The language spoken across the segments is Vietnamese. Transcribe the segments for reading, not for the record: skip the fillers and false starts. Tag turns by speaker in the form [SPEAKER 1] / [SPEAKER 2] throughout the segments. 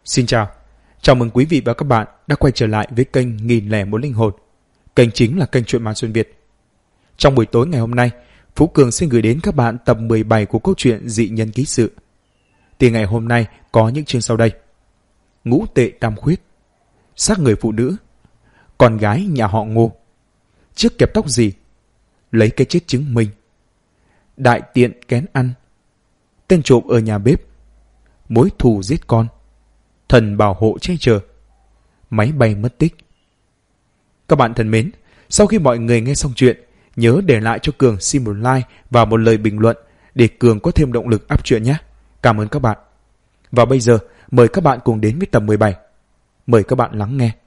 [SPEAKER 1] Xin chào mừng quý vị và các bạn đã quay trở lại với kênh 1001 Linh Hồn. Kênh chính là kênh Truyện Ma Xuyên Việt. Trong buổi tối ngày hôm nay, Phú Cường xin gửi đến các bạn tập 17 của câu chuyện Dị Nhân Ký Sự. Thì ngày hôm nay có những chương sau đây: Ngũ Tệ Tam Khuyết, xác người phụ nữ, con gái nhà họ Ngô, chiếc kẹp tóc gì, lấy cái chết chứng minh, đại tiện kén ăn, tên trộm ở nhà bếp, mối thù giết con, thần bảo hộ che chở, máy bay mất tích. Các bạn thân mến, sau khi mọi người nghe xong chuyện, nhớ để lại cho Cường xin một like và một lời bình luận để Cường có thêm động lực up truyện nhé. Cảm ơn các bạn. Và bây giờ, mời các bạn cùng đến với tập 17. Mời các bạn lắng nghe.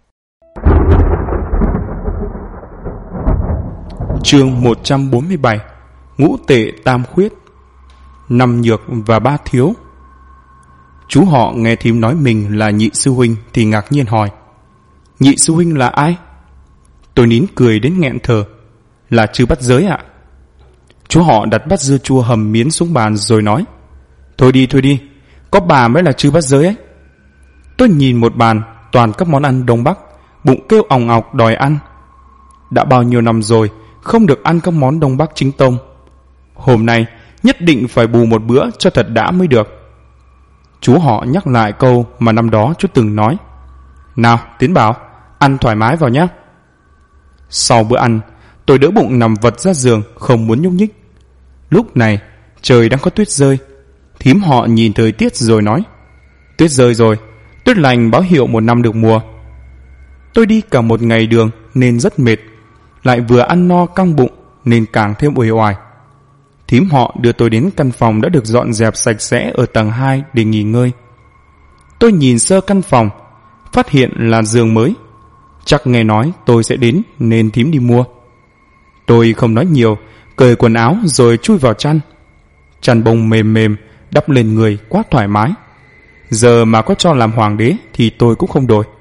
[SPEAKER 2] Chương 147: Ngũ Tệ Tam Khuyết. Năm nhược và ba thiếu. Chú họ nghe thím nói mình là Nhị sư huynh thì ngạc nhiên hỏi: Nhị sư huynh là ai? Tôi nín cười đến nghẹn thở: Là Chư Bắt Giới ạ. Chú họ đặt bát dưa chua hầm miến xuống bàn rồi nói: Thôi đi, có bà mới là Chư Bắt Giới ấy. Tôi nhìn một bàn toàn các món ăn Đông Bắc, bụng kêu òng ọc đòi ăn. Đã bao nhiêu năm rồi không được ăn các món Đông Bắc chính tông, hôm nay nhất định phải bù một bữa cho thật đã mới được. Chú họ nhắc lại câu mà năm đó chú từng nói: Nào Tiến Bảo, ăn thoải mái vào nhé. Sau bữa ăn, tôi đỡ bụng nằm vật ra giường không muốn nhúc nhích. Lúc này trời đang có tuyết rơi. Thím họ nhìn thời tiết rồi nói: Tuyết rơi rồi, tuyết lành báo hiệu một năm được mùa. Tôi đi cả một ngày đường nên rất mệt, lại vừa ăn no căng bụng nên càng thêm uể oải. Thím họ đưa tôi đến căn phòng đã được dọn dẹp sạch sẽ ở tầng 2 để nghỉ ngơi. Tôi nhìn sơ căn phòng, phát hiện là giường mới. Chắc nghe nói tôi sẽ đến nên thím đi mua. Tôi không nói nhiều, cởi quần áo rồi chui vào chăn. Chăn bông mềm mềm đắp lên người quá thoải mái. Giờ mà có cho làm hoàng đế thì tôi cũng không đổi.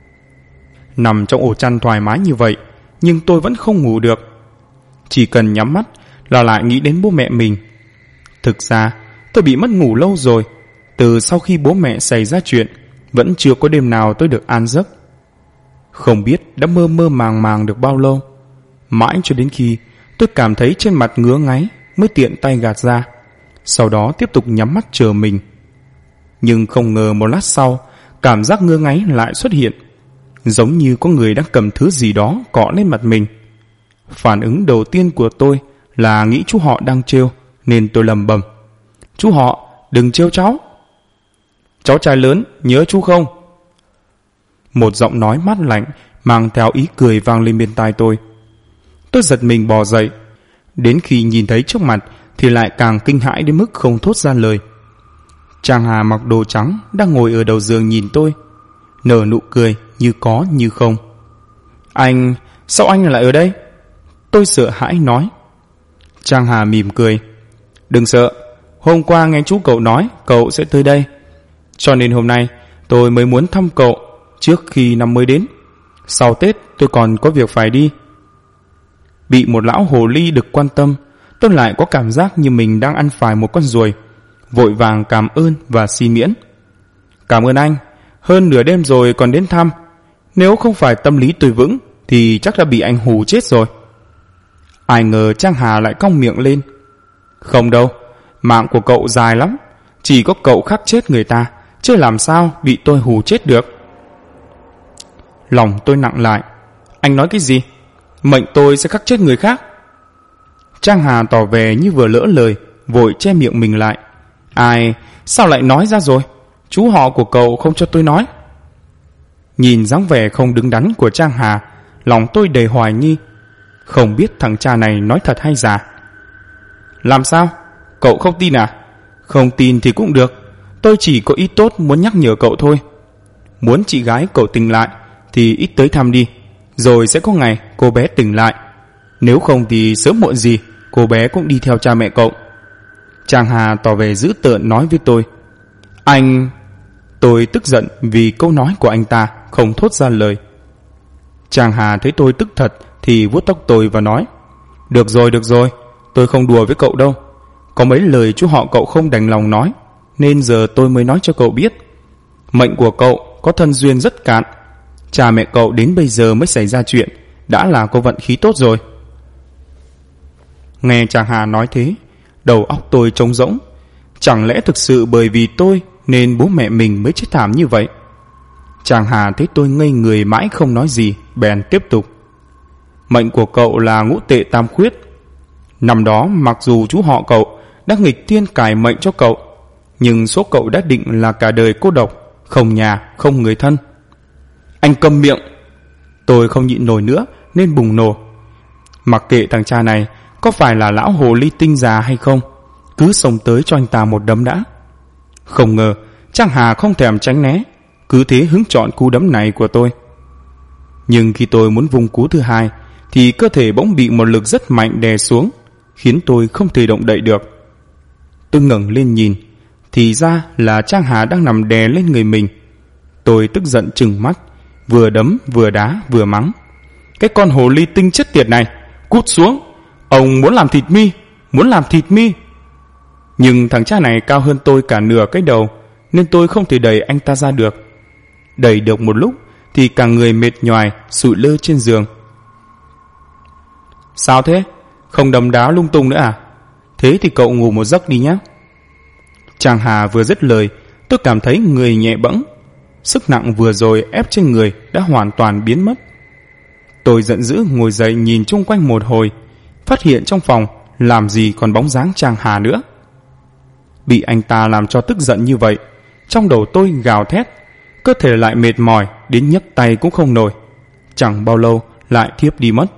[SPEAKER 2] Nằm trong ổ chăn thoải mái như vậy, nhưng tôi vẫn không ngủ được. Chỉ cần nhắm mắt là lại nghĩ đến bố mẹ mình. Thực ra tôi bị mất ngủ lâu rồi. Từ sau khi bố mẹ xảy ra chuyện, vẫn chưa có đêm nào tôi được an giấc. Không biết đã mơ mơ màng màng được bao lâu. Mãi cho đến khi tôi cảm thấy trên mặt ngứa ngáy mới tiện tay gạt ra, sau đó tiếp tục nhắm mắt chờ mình. Nhưng không ngờ một lát sau, cảm giác ngứa ngáy lại xuất hiện, giống như có người đang cầm thứ gì đó cọ lên mặt mình. Phản ứng đầu tiên của tôi là nghĩ chú họ đang trêu, nên tôi lầm bầm: Chú họ, đừng trêu cháu. Cháu trai lớn, nhớ chú không? Một giọng nói mát lạnh mang theo ý cười vang lên bên tai tôi. Tôi giật mình bò dậy. Đến khi nhìn thấy trước mặt thì lại càng kinh hãi đến mức không thốt ra lời. Trang Hà mặc đồ trắng đang ngồi ở đầu giường nhìn tôi, nở nụ cười như có như không. Anh, sao anh lại ở đây? Tôi sợ hãi nói. Trang Hà mỉm cười: Đừng sợ, hôm qua nghe chú cậu nói cậu sẽ tới đây, cho nên hôm nay tôi mới muốn thăm cậu trước khi năm mới đến. Sau Tết tôi còn có việc phải đi. Bị một lão hồ ly được quan tâm, tôi lại có cảm giác như mình đang ăn phải một con ruồi, vội vàng cảm ơn và xin miễn. Cảm ơn anh, hơn nửa đêm rồi còn đến thăm. Nếu không phải tâm lý tôi vững thì chắc đã bị anh hù chết rồi. Ai ngờ Trang Hà lại cong miệng lên: Không đâu, mạng của cậu dài lắm, chỉ có cậu khắc chết người ta, chứ làm sao bị tôi hù chết được. Lòng tôi nặng lại. Anh nói cái gì? Mệnh tôi sẽ khắc chết người khác? Trang Hà tỏ vẻ như vừa lỡ lời, vội che miệng mình lại. Ai, sao lại nói ra rồi? Chú họ của cậu không cho tôi nói. Nhìn dáng vẻ không đứng đắn của Trang Hà, lòng tôi đầy hoài nghi, không biết thằng cha này nói thật hay giả. Làm sao? Cậu không tin à? Không tin thì cũng được, tôi chỉ có ý tốt muốn nhắc nhở cậu thôi. Muốn chị gái cậu tỉnh lại thì ít tới thăm đi, rồi sẽ có ngày cô bé tỉnh lại. Nếu không thì sớm muộn gì cô bé cũng đi theo cha mẹ cậu. Trang Hà tỏ vẻ dữ tợn nói với tôi. Anh... Tôi tức giận vì câu nói của anh ta, không thốt ra lời. Trang Hà thấy tôi tức thật thì vuốt tóc tôi và nói: Được rồi, tôi không đùa với cậu đâu. Có mấy lời chú họ cậu không đành lòng nói, nên giờ tôi mới nói cho cậu biết. Mệnh của cậu có thân duyên rất cạn. Cha mẹ cậu đến bây giờ mới xảy ra chuyện, đã là có vận khí tốt rồi. Nghe chàng Hà nói thế, đầu óc tôi trống rỗng. Chẳng lẽ thực sự bởi vì tôi nên bố mẹ mình mới chết thảm như vậy? Chàng Hà thấy tôi ngây người mãi không nói gì, bèn tiếp tục. Mệnh của cậu là ngũ tệ tam khuyết. Năm đó mặc dù chú họ cậu đã nghịch thiên cải mệnh cho cậu, nhưng số cậu đã định là cả đời cô độc, không nhà, không người thân. Anh câm miệng! Tôi không nhịn nổi nữa nên bùng nổ. Mặc kệ thằng cha này có phải là lão hồ ly tinh già hay không, cứ xông tới cho anh ta một đấm đã. Không ngờ Trang Hà không thèm tránh né, cứ thế hứng chọn cú đấm này của tôi. Nhưng khi tôi muốn vung cú thứ hai thì cơ thể bỗng bị một lực rất mạnh đè xuống, khiến tôi không thể động đậy được. Tôi ngẩng lên nhìn, thì ra là Trang Hà đang nằm đè lên người mình. Tôi tức giận trừng mắt, vừa đấm vừa đá vừa mắng. Cái con hồ ly tinh chết tiệt này, cút xuống! Ông muốn làm thịt mi, muốn làm thịt mi! Nhưng thằng cha này cao hơn tôi cả nửa cái đầu, nên tôi không thể đẩy anh ta ra được. Đẩy được một lúc thì cả người mệt nhoài sụi lơ trên giường. Sao thế? Không đấm đá lung tung nữa à? Thế thì cậu ngủ một giấc đi nhé. Chàng Hà vừa dứt lời, tôi cảm thấy người nhẹ bẫng. Sức nặng vừa rồi ép trên người đã hoàn toàn biến mất. Tôi giận dữ ngồi dậy nhìn chung quanh một hồi, phát hiện trong phòng làm gì còn bóng dáng Chàng Hà nữa. Bị anh ta làm cho tức giận như vậy, trong đầu tôi gào thét, cơ thể lại mệt mỏi đến nhấc tay cũng không nổi. Chẳng bao lâu lại thiếp đi mất.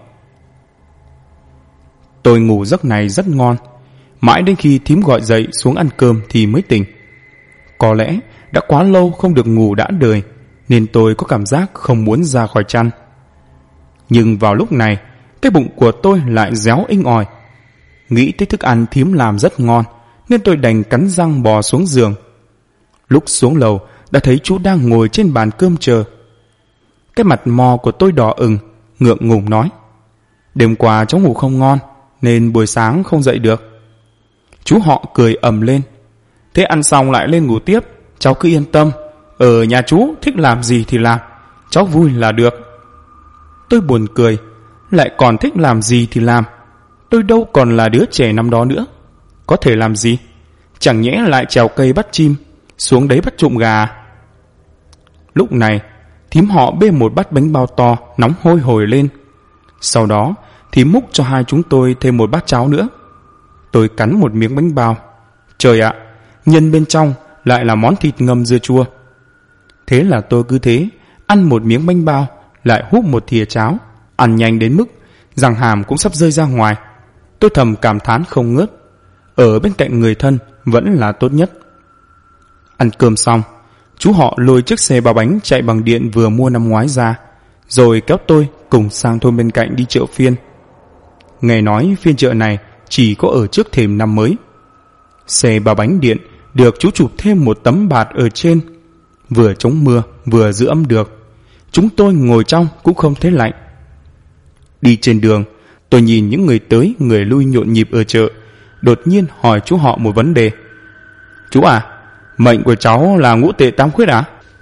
[SPEAKER 2] Tôi ngủ giấc này rất ngon, mãi đến khi thím gọi dậy xuống ăn cơm thì mới tỉnh. Có lẽ đã quá lâu không được ngủ đã đời, nên tôi có cảm giác không muốn ra khỏi chăn. Nhưng vào lúc này, cái bụng của tôi lại réo inh ỏi. Nghĩ tới thức ăn thím làm rất ngon, nên tôi đành cắn răng bò xuống giường. Lúc xuống lầu đã thấy chú đang ngồi trên bàn cơm chờ. Cái mặt mò của tôi đỏ ửng, ngượng ngùng nói: đêm qua cháu ngủ không ngon nên buổi sáng không dậy được. Chú họ cười ầm lên: thế ăn xong lại lên ngủ tiếp, cháu cứ yên tâm, ở nhà chú thích làm gì thì làm, cháu vui là được. Tôi buồn cười, lại còn thích làm gì thì làm, tôi đâu còn là đứa trẻ năm đó nữa. Có thể làm gì? Chẳng nhẽ lại trèo cây bắt chim, xuống đấy bắt trộm gà. Lúc này thím họ bê một bát bánh bao to nóng hôi hổi lên. Sau đó thím múc cho hai chúng tôi thêm một bát cháo nữa. Tôi cắn một miếng bánh bao. Trời ạ, nhân bên trong lại là món thịt ngâm dưa chua. Thế là tôi cứ thế ăn một miếng bánh bao, lại húp một thìa cháo, ăn nhanh đến mức răng hàm cũng sắp rơi ra ngoài. Tôi thầm cảm thán không ngớt, ở bên cạnh người thân vẫn là tốt nhất. Ăn cơm xong, chú họ lôi chiếc xe ba bánh chạy bằng điện vừa mua năm ngoái ra, rồi kéo tôi cùng sang thôn bên cạnh đi chợ phiên. Nghe nói phiên chợ này chỉ có ở trước thềm năm mới. Xe ba bánh điện được chú chụp thêm một tấm bạt ở trên, vừa chống mưa vừa giữ ấm được. Chúng tôi ngồi trong cũng không thấy lạnh. Đi trên đường, tôi nhìn những người tới người lui nhộn nhịp ở chợ, đột nhiên hỏi chú họ một vấn đề. Chú à, mệnh của cháu là ngũ tệ tam khuyết à?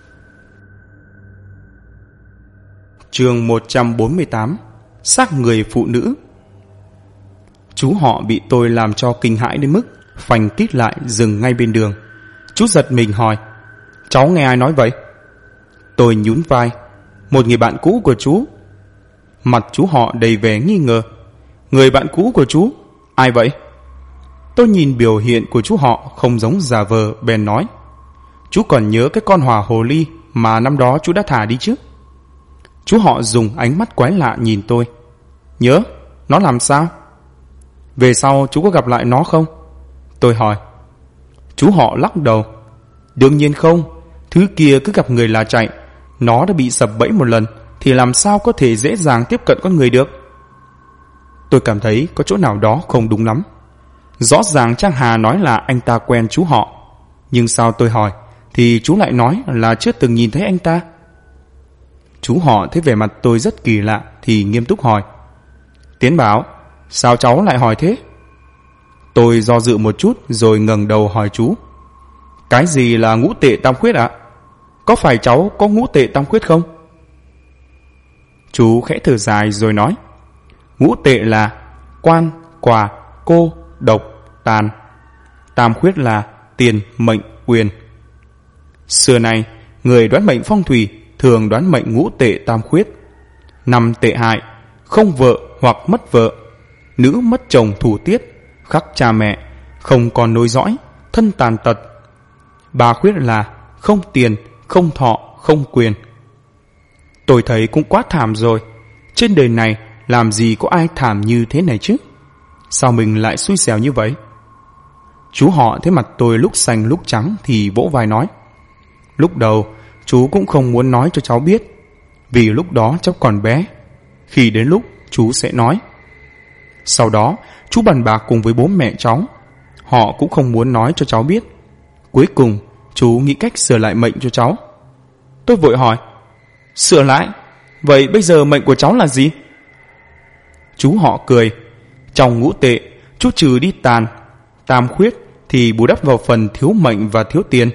[SPEAKER 2] Chương 148: xác người phụ nữ. Chú họ bị tôi làm cho kinh hãi đến mức phanh tít lại dừng ngay bên đường. Chú giật mình hỏi: cháu nghe ai nói vậy? Tôi nhún vai: một người bạn cũ của chú. Mặt chú họ đầy vẻ nghi ngờ: người bạn cũ của chú? Ai vậy? Tôi nhìn biểu hiện của chú họ không giống giả vờ, bèn nói: chú còn nhớ cái con hỏa hồ ly mà năm đó chú đã thả đi chứ? Chú họ dùng ánh mắt quái lạ nhìn tôi: nhớ? Nó làm sao? Về sau chú có gặp lại nó không? Tôi hỏi. Chú họ lắc đầu: đương nhiên không, thứ kia cứ gặp người là chạy. Nó đã bị sập bẫy một lần thì làm sao có thể dễ dàng tiếp cận con người được? Tôi cảm thấy có chỗ nào đó không đúng lắm. Rõ ràng Trang Hà nói là anh ta quen chú họ, nhưng sao tôi hỏi thì chú lại nói là chưa từng nhìn thấy anh ta. Chú họ thấy vẻ mặt tôi rất kỳ lạ thì nghiêm túc hỏi: Tiến Bảo, sao cháu lại hỏi thế? Tôi do dự một chút rồi ngẩng đầu hỏi chú: cái gì là ngũ tệ tam khuyết ạ? có phải cháu có ngũ tệ tam khuyết không? Chú khẽ thở dài rồi nói, ngũ tệ là quan, quả, cô, độc, tàn. Tam khuyết là tiền, mệnh, quyền. Xưa nay, người đoán mệnh phong thủy thường đoán mệnh ngũ tệ tam khuyết. 5 tệ hại, không vợ hoặc mất vợ, nữ mất chồng thủ tiết, khắc cha mẹ, không còn nối dõi, thân tàn tật. 3 khuyết là không tiền, không thọ, không quyền. Tôi thấy cũng quá thảm rồi. Trên đời này làm gì có ai thảm như thế này chứ? Sao mình lại xui xẻo như vậy? Chú họ thấy mặt tôi lúc xanh lúc trắng thì vỗ vai nói, lúc đầu chú cũng không muốn nói cho cháu biết, vì lúc đó cháu còn bé. Khi đến lúc chú sẽ nói. Sau đó chú bàn bạc cùng với bố mẹ cháu. Họ cũng không muốn nói cho cháu biết. Cuối cùng chú nghĩ cách sửa lại mệnh cho cháu. Tôi vội hỏi, sửa lại? Vậy bây giờ mệnh của cháu là gì? Chú họ cười, trong ngũ tệ chú trừ đi tàn, tam khuyết thì bù đắp vào phần thiếu mệnh và thiếu tiền.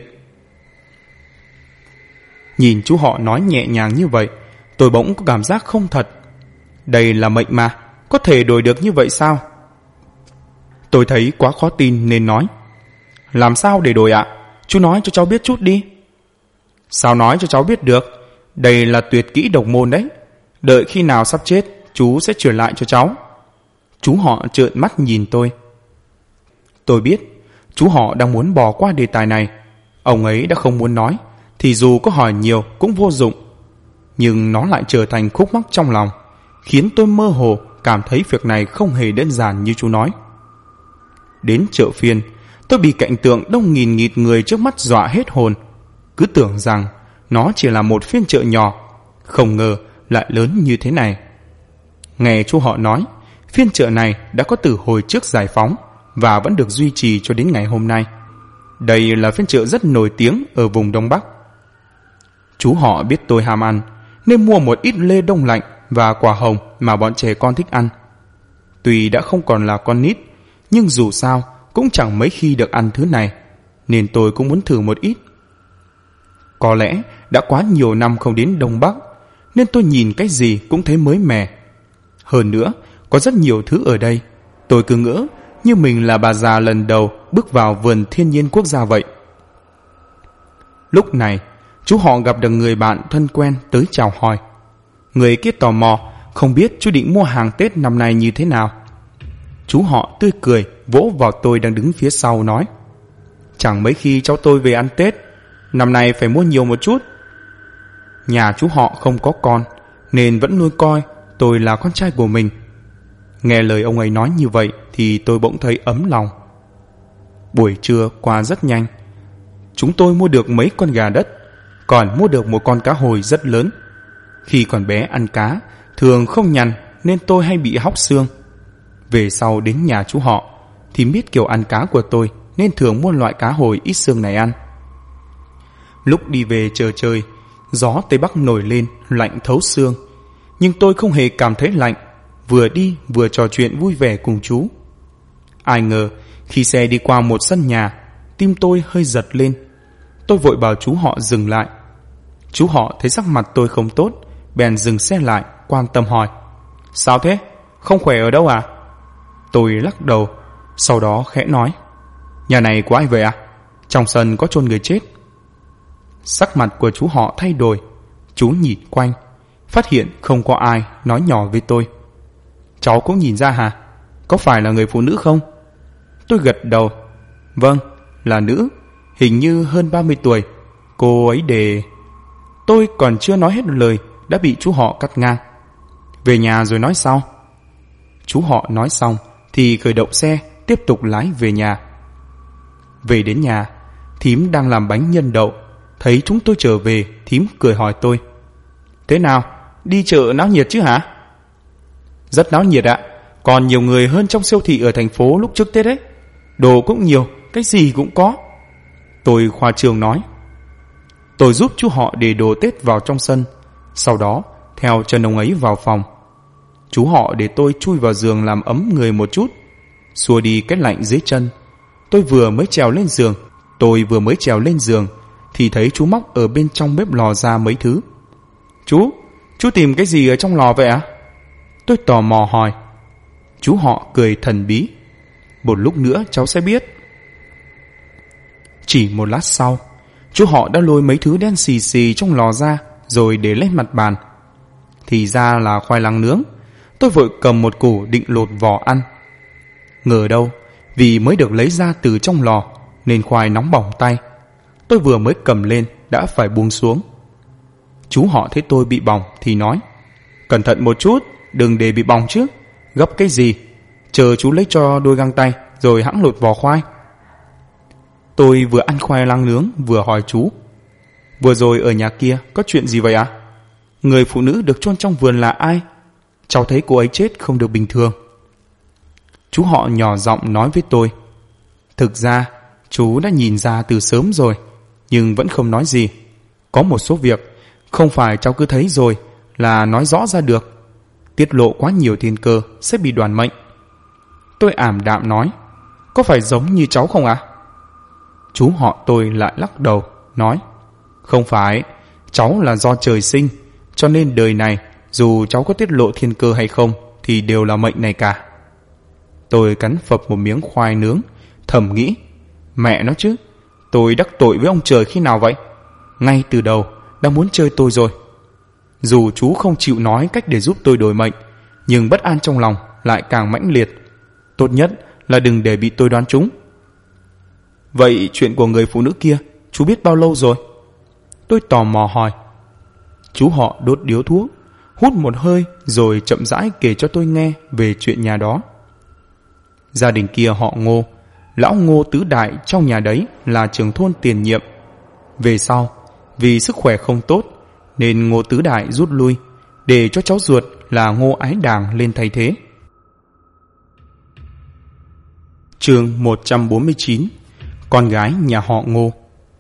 [SPEAKER 2] Nhìn chú họ nói nhẹ nhàng như vậy, tôi bỗng có cảm giác không thật. Đây là mệnh mà, có thể đổi được như vậy sao? Tôi thấy quá khó tin nên nói, làm sao để đổi ạ? Chú nói cho cháu biết chút đi. Sao nói cho cháu biết được? Đây là tuyệt kỹ độc môn đấy. Đợi khi nào sắp chết, chú sẽ chuyển lại cho cháu. Chú họ trợn mắt nhìn tôi. Tôi biết chú họ đang muốn bỏ qua đề tài này. Ông ấy đã không muốn nói, thì dù có hỏi nhiều cũng vô dụng. Nhưng nó lại trở thành khúc mắc trong lòng, khiến tôi mơ hồ cảm thấy việc này không hề đơn giản như chú nói. Đến chợ phiên, tôi bị cảnh tượng đông nghìn nghịt người trước mắt dọa hết hồn. Cứ tưởng rằng nó chỉ là một phiên chợ nhỏ, không ngờ lại lớn như thế này. Nghe chú họ nói, phiên chợ này đã có từ hồi trước giải phóng và vẫn được duy trì cho đến ngày hôm nay. Đây là phiên chợ rất nổi tiếng ở vùng Đông Bắc. Chú họ biết tôi ham ăn nên mua một ít lê đông lạnh và quả hồng mà bọn trẻ con thích ăn. Tuy đã không còn là con nít, nhưng dù sao cũng chẳng mấy khi được ăn thứ này, nên tôi cũng muốn thử một ít. Có lẽ đã quá nhiều năm không đến Đông Bắc, nên tôi nhìn cái gì cũng thấy mới mẻ. Hơn nữa, có rất nhiều thứ ở đây. Tôi cứ ngỡ như mình là bà già lần đầu bước vào vườn thiên nhiên quốc gia vậy. Lúc này, chú họ gặp được người bạn thân quen tới chào hỏi. Người kia tò mò, không biết chú định mua hàng Tết năm nay như thế nào. Chú họ tươi cười vỗ vào tôi đang đứng phía sau nói, chẳng mấy khi cháu tôi về ăn Tết, năm nay phải mua nhiều một chút. Nhà chú họ không có con, nên vẫn nuôi coi tôi là con trai của mình. Nghe lời ông ấy nói như vậy thì tôi bỗng thấy ấm lòng. Buổi trưa qua rất nhanh. Chúng tôi mua được mấy con gà đất, còn mua được một con cá hồi rất lớn. Khi còn bé ăn cá thường không nhằn nên tôi hay bị hóc xương. Về sau đến nhà chú họ thì biết kiểu ăn cá của tôi nên thường mua loại cá hồi ít xương này ăn. Lúc đi về chờ trời, gió Tây Bắc nổi lên lạnh thấu xương, nhưng tôi không hề cảm thấy lạnh, vừa đi vừa trò chuyện vui vẻ cùng chú. Ai ngờ khi xe đi qua một sân nhà, tim tôi hơi giật lên. Tôi vội bảo chú họ dừng lại. Chú họ thấy sắc mặt tôi không tốt, bèn dừng xe lại, quan tâm hỏi, sao thế? Không khỏe ở đâu à? Tôi lắc đầu, sau đó khẽ nói, nhà này của ai vậy à? Trong sân có chôn người chết. Sắc mặt của chú họ thay đổi. Chú nhìn quanh, phát hiện không có ai, nói nhỏ với tôi, cháu cũng nhìn ra hả? Có phải là người phụ nữ không? Tôi gật đầu, vâng, là nữ, hình như hơn 30 tuổi. Cô ấy để... Tôi còn chưa nói hết lời đã bị chú họ cắt ngang. Về nhà rồi nói sau. Chú họ nói xong thì khởi động xe tiếp tục lái về nhà. Về đến nhà, thím đang làm bánh nhân đậu. Thấy chúng tôi trở về, thím cười hỏi tôi, thế nào, đi chợ náo nhiệt chứ hả? Rất náo nhiệt ạ, còn nhiều người hơn trong siêu thị ở thành phố lúc trước Tết đấy. Đồ cũng nhiều, cái gì cũng có. Tôi khoa trương nói. Tôi giúp chú họ để đồ Tết vào trong sân, sau đó theo chân ông ấy vào phòng. Chú họ để tôi chui vào giường làm ấm người một chút, xua đi cái lạnh dưới chân. Tôi vừa mới trèo lên giường thì thấy chú móc ở bên trong bếp lò ra mấy thứ. Chú tìm cái gì ở trong lò vậy ạ? Tôi tò mò hỏi. Chú họ cười thần bí. Một lúc nữa cháu sẽ biết. Chỉ một lát sau, chú họ đã lôi mấy thứ đen xì xì trong lò ra rồi để lên mặt bàn. Thì ra là khoai lang nướng. Tôi vội cầm một củ định lột vỏ ăn. Ngờ đâu, vì mới được lấy ra từ trong lò nên khoai nóng bỏng tay. Tôi vừa mới cầm lên đã phải buông xuống. Chú họ thấy tôi bị bỏng thì nói: cẩn thận một chút, đừng để bị bỏng chứ. Gấp cái gì? Chờ chú lấy cho đôi găng tay rồi hẵng lột vỏ khoai. Tôi vừa ăn khoai lang nướng vừa hỏi chú: vừa rồi ở nhà kia có chuyện gì vậy ạ? Người phụ nữ được chôn trong vườn là ai? Cháu thấy cô ấy chết không được bình thường. Chú họ nhỏ giọng nói với tôi: thực ra chú đã nhìn ra từ sớm rồi, nhưng vẫn không nói gì. Có một số việc không phải cháu cứ thấy rồi là nói rõ ra được. Tiết lộ quá nhiều thiên cơ sẽ bị đoản mệnh. Tôi ảm đạm nói: có phải giống như cháu không ạ? Chú họ tôi lại lắc đầu nói: không phải, cháu là do trời sinh, cho nên đời này dù cháu có tiết lộ thiên cơ hay không thì đều là mệnh này cả. Tôi cắn phập một miếng khoai nướng, thầm nghĩ: mẹ nó chứ, tôi đắc tội với ông trời khi nào vậy? Ngay từ đầu đã muốn chơi tôi rồi. Dù chú không chịu nói cách để giúp tôi đổi mệnh, nhưng bất an trong lòng lại càng mãnh liệt. Tốt nhất là đừng để bị tôi đoán trúng. Vậy chuyện của người phụ nữ kia chú biết bao lâu rồi? Tôi tò mò hỏi. Chú họ đốt điếu thuốc, hút một hơi rồi chậm rãi kể cho tôi nghe về chuyện nhà đó. Gia đình kia họ Ngô, lão Ngô tứ đại trong nhà đấy là trưởng thôn tiền nhiệm. Về sau, vì sức khỏe không tốt nên Ngô tứ đại rút lui, để cho cháu ruột là Ngô Ái Đàng lên thay thế. Chương 149: con gái nhà họ Ngô.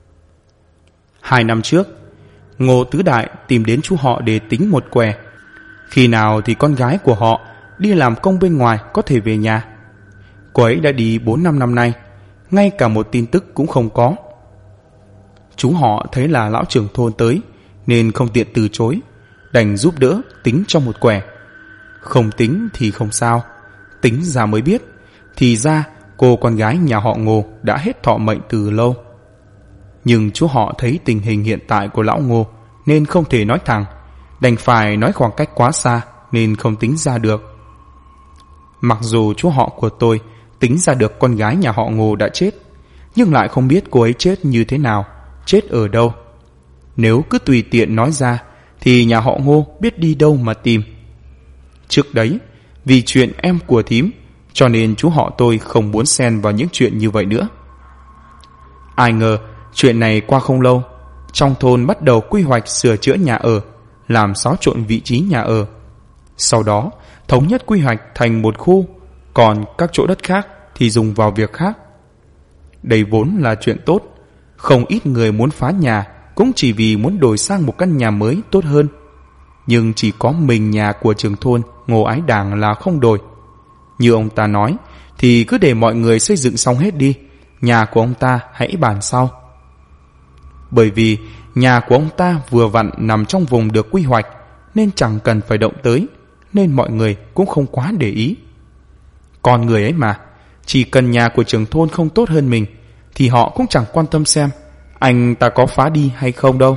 [SPEAKER 2] 2 năm trước, Ngô tứ đại tìm đến chú họ để tính một quẻ. Khi nào thì con gái của họ đi làm công bên ngoài có thể về nhà. Cô ấy đã đi 4-5 năm nay, ngay cả một tin tức cũng không có. Chú họ thấy là lão trưởng thôn tới nên không tiện từ chối, đành giúp đỡ tính cho một quẻ. Không tính thì không sao, tính ra mới biết, thì ra cô con gái nhà họ Ngô đã hết thọ mệnh từ lâu. Nhưng chú họ thấy tình hình hiện tại của lão Ngô nên không thể nói thẳng, đành phải nói khoảng cách quá xa nên không tính ra được. Mặc dù chú họ của tôi tính ra được con gái nhà họ Ngô đã chết, nhưng lại không biết cô ấy chết như thế nào, chết ở đâu. Nếu cứ tùy tiện nói ra thì nhà họ Ngô biết đi đâu mà tìm. Trước đấy, vì chuyện em của thím, cho nên chú họ tôi không muốn xen vào những chuyện như vậy nữa. Ai ngờ chuyện này qua không lâu, trong thôn bắt đầu quy hoạch sửa chữa nhà ở, làm xáo trộn vị trí nhà ở. Sau đó thống nhất quy hoạch thành một khu, còn các chỗ đất khác thì dùng vào việc khác. Đây vốn là chuyện tốt, không ít người muốn phá nhà cũng chỉ vì muốn đổi sang một căn nhà mới tốt hơn. Nhưng chỉ có mình nhà của trưởng thôn Ngô Ái Đàng là không đổi. Như ông ta nói thì cứ để mọi người xây dựng xong hết đi, nhà của ông ta hãy bàn sau. Bởi vì nhà của ông ta vừa vặn nằm trong vùng được quy hoạch nên chẳng cần phải động tới, nên mọi người cũng không quá để ý. Con người ấy mà, chỉ cần nhà của trưởng thôn không tốt hơn mình thì họ cũng chẳng quan tâm xem anh ta có phá đi hay không đâu.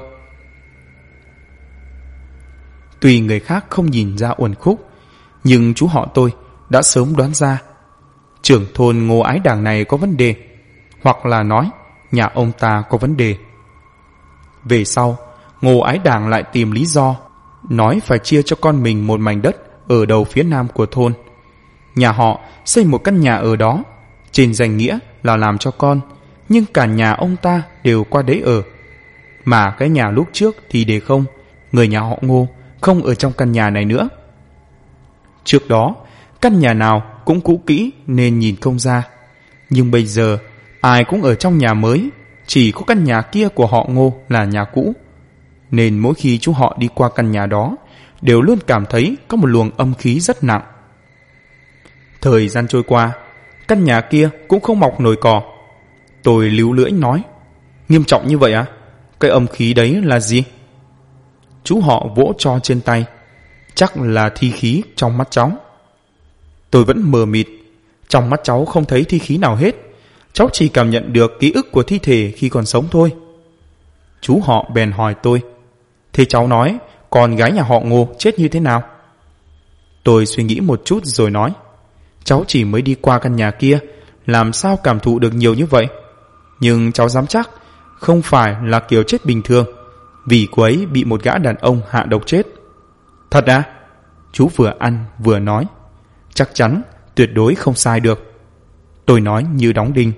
[SPEAKER 2] Tuy người khác không nhìn ra uẩn khúc, nhưng chú họ tôi đã sớm đoán ra trưởng thôn Ngô Ái Đàng này có vấn đề, hoặc là nói nhà ông ta có vấn đề. Về sau, Ngô Ái Đàng lại tìm lý do nói phải chia cho con mình một mảnh đất ở đầu phía nam của thôn. Nhà họ xây một căn nhà ở đó, trên danh nghĩa là làm cho con, nhưng cả nhà ông ta đều qua đấy ở. Mà cái nhà lúc trước thì để không, người nhà họ Ngô không ở trong căn nhà này nữa. Trước đó, căn nhà nào cũng cũ kỹ nên nhìn không ra. Nhưng bây giờ, ai cũng ở trong nhà mới, chỉ có căn nhà kia của họ Ngô là nhà cũ. Nên mỗi khi chú họ đi qua căn nhà đó, đều luôn cảm thấy có một luồng âm khí rất nặng. Thời gian trôi qua, căn nhà kia cũng không mọc nổi cỏ. Tôi líu lưỡi nói: nghiêm trọng như vậy à? Cái âm khí đấy là gì? Chú họ vỗ cho trên tay. Chắc là thi khí trong mắt cháu. Tôi vẫn mờ mịt. Trong mắt cháu không thấy thi khí nào hết. Cháu chỉ cảm nhận được ký ức của thi thể khi còn sống thôi. Chú họ bèn hỏi tôi, thế cháu nói con gái nhà họ Ngô chết như thế nào? Tôi suy nghĩ một chút rồi nói, cháu chỉ mới đi qua căn nhà kia, làm sao cảm thụ được nhiều như vậy? Nhưng cháu dám chắc không phải là kiểu chết bình thường, vì cô ấy bị một gã đàn ông hạ độc chết. Thật à? Chú vừa ăn vừa nói, chắc chắn, tuyệt đối không sai được. Tôi nói như đóng đinh.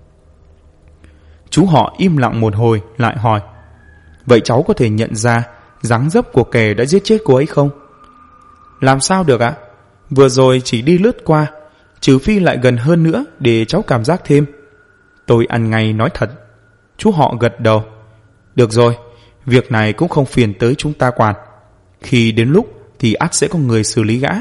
[SPEAKER 2] Chú họ im lặng một hồi lại hỏi, vậy cháu có thể nhận ra dáng dấp của kẻ đã giết chết cô ấy không? Làm sao được ạ? Vừa rồi chỉ đi lướt qua, trừ phi lại gần hơn nữa để cháu cảm giác thêm. Tôi ăn ngay nói thật. Chú họ gật đầu. Được rồi, việc này cũng không phiền tới chúng ta quản. Khi đến lúc thì ắt sẽ có người xử lý gã.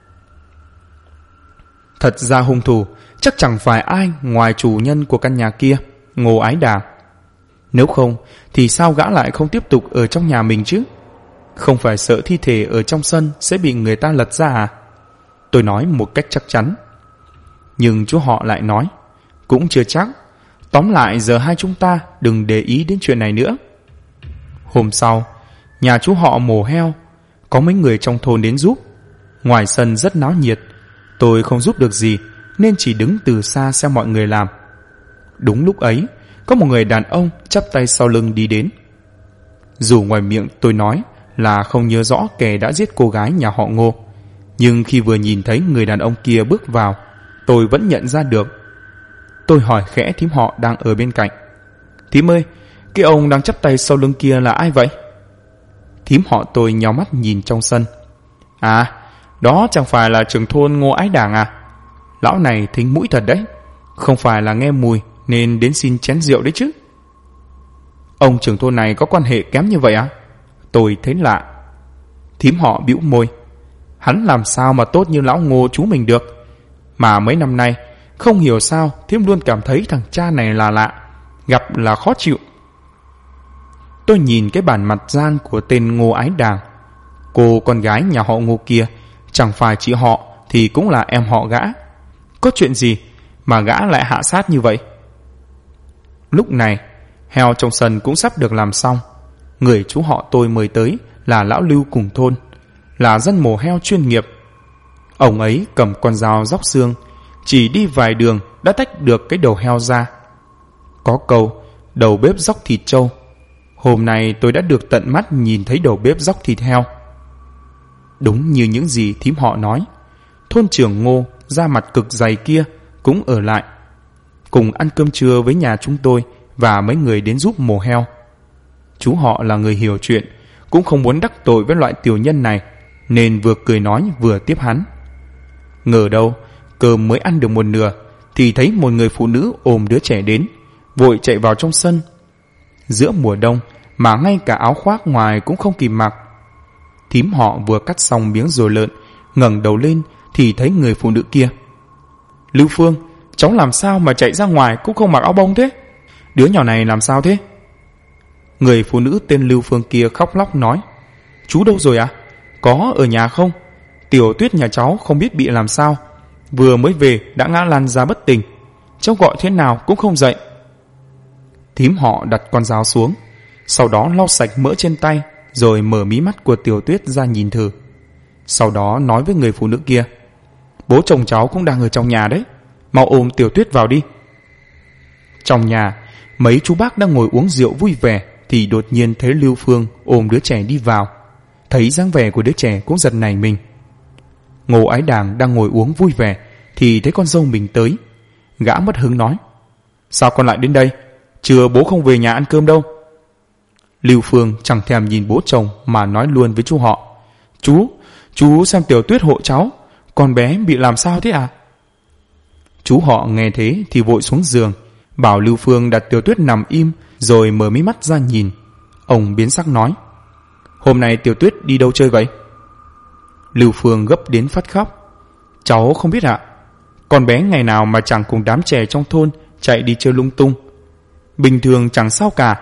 [SPEAKER 2] Thật ra hung thủ chắc chẳng phải ai ngoài chủ nhân của căn nhà kia, Ngô Ái Đà. Nếu không thì sao gã lại không tiếp tục ở trong nhà mình chứ? Không phải sợ thi thể ở trong sân sẽ bị người ta lật ra à? Tôi nói một cách chắc chắn. Nhưng chú họ lại nói, cũng chưa chắc. Tóm lại giờ hai chúng ta đừng để ý đến chuyện này nữa. Hôm sau, nhà chú họ mổ heo. Có mấy người trong thôn đến giúp. Ngoài sân rất náo nhiệt. Tôi không giúp được gì nên chỉ đứng từ xa xem mọi người làm. Đúng lúc ấy, có một người đàn ông chắp tay sau lưng đi đến. Dù ngoài miệng tôi nói là không nhớ rõ kẻ đã giết cô gái nhà họ Ngô, nhưng khi vừa nhìn thấy người đàn ông kia bước vào, tôi vẫn nhận ra được. Tôi hỏi khẽ thím họ đang ở bên cạnh, thím ơi, cái ông đang chắp tay sau lưng kia là ai vậy? Thím họ tôi nhíu mắt nhìn trong sân. À, đó chẳng phải là trưởng thôn Ngô Ái Đảng à? Lão này thính mũi thật đấy, không phải là nghe mùi nên đến xin chén rượu đấy chứ. Ông trưởng thôn này có quan hệ kém như vậy à? Tôi thấy lạ. Thím họ bĩu môi. Hắn làm sao mà tốt như lão Ngô chú mình được? Mà mấy năm nay không hiểu sao thím luôn cảm thấy thằng cha này là lạ, gặp là khó chịu. Tôi nhìn cái bản mặt gian của tên Ngô Ái Đàng. Cô con gái nhà họ Ngô kia chẳng phải chị họ thì cũng là em họ gã. Có chuyện gì mà gã lại hạ sát như vậy? Lúc này heo trong sân cũng sắp được làm xong. Người chú họ tôi mời tới là lão Lưu cùng thôn, là dân mổ heo chuyên nghiệp. Ông ấy cầm con dao róc xương, chỉ đi vài đường đã tách được cái đầu heo ra. Có câu đầu bếp róc thịt trâu. Hôm nay tôi đã được tận mắt nhìn thấy đầu bếp róc thịt heo. Đúng như những gì thím họ nói, thôn trưởng Ngô da mặt cực dày kia cũng ở lại, cùng ăn cơm trưa với nhà chúng tôi và mấy người đến giúp mổ heo. Chú họ là người hiểu chuyện, cũng không muốn đắc tội với loại tiểu nhân này, nên vừa cười nói vừa tiếp hắn. Ngờ đâu cơm mới ăn được một nửa thì thấy một người phụ nữ ôm đứa trẻ đến, vội chạy vào trong sân. Giữa mùa đông mà ngay cả áo khoác ngoài cũng không kịp mặc. Thím họ vừa cắt xong miếng dồi lợn, ngẩng đầu lên thì thấy người phụ nữ kia. Lưu Phương, cháu làm sao mà chạy ra ngoài cũng không mặc áo bông thế? Đứa nhỏ này làm sao thế? Người phụ nữ tên Lưu Phương kia khóc lóc nói, chú đâu rồi ạ? Có ở nhà không? Tiểu Tuyết nhà cháu không biết bị làm sao, vừa mới về đã ngã lăn ra bất tỉnh, cháu gọi thế nào cũng không dậy. Thím họ đặt con dao xuống, sau đó lau sạch mỡ trên tay, rồi mở mí mắt của Tiểu Tuyết ra nhìn thử. Sau đó nói với người phụ nữ kia, bố chồng cháu cũng đang ở trong nhà đấy, mau ôm Tiểu Tuyết vào đi. Trong nhà, mấy chú bác đang ngồi uống rượu vui vẻ thì đột nhiên thấy Lưu Phương ôm đứa trẻ đi vào. Thấy dáng vẻ của đứa trẻ cũng giật nảy mình. Ngô Ái Đàng đang ngồi uống vui vẻ thì thấy con dâu mình tới. Gã mất hứng nói, sao con lại đến đây? Trưa bố không về nhà ăn cơm đâu. Lưu Phương chẳng thèm nhìn bố chồng mà nói luôn với chú họ, chú xem Tiểu Tuyết hộ cháu, con bé bị làm sao thế à? Chú họ nghe thế thì vội xuống giường, bảo Lưu Phương đặt Tiểu Tuyết nằm im, rồi mở mí mắt ra nhìn. Ông biến sắc nói, hôm nay Tiểu Tuyết đi đâu chơi vậy? Lưu Phương gấp đến phát khóc, cháu không biết ạ. Con bé ngày nào mà chẳng cùng đám trẻ trong thôn chạy đi chơi lung tung, bình thường chẳng sao cả.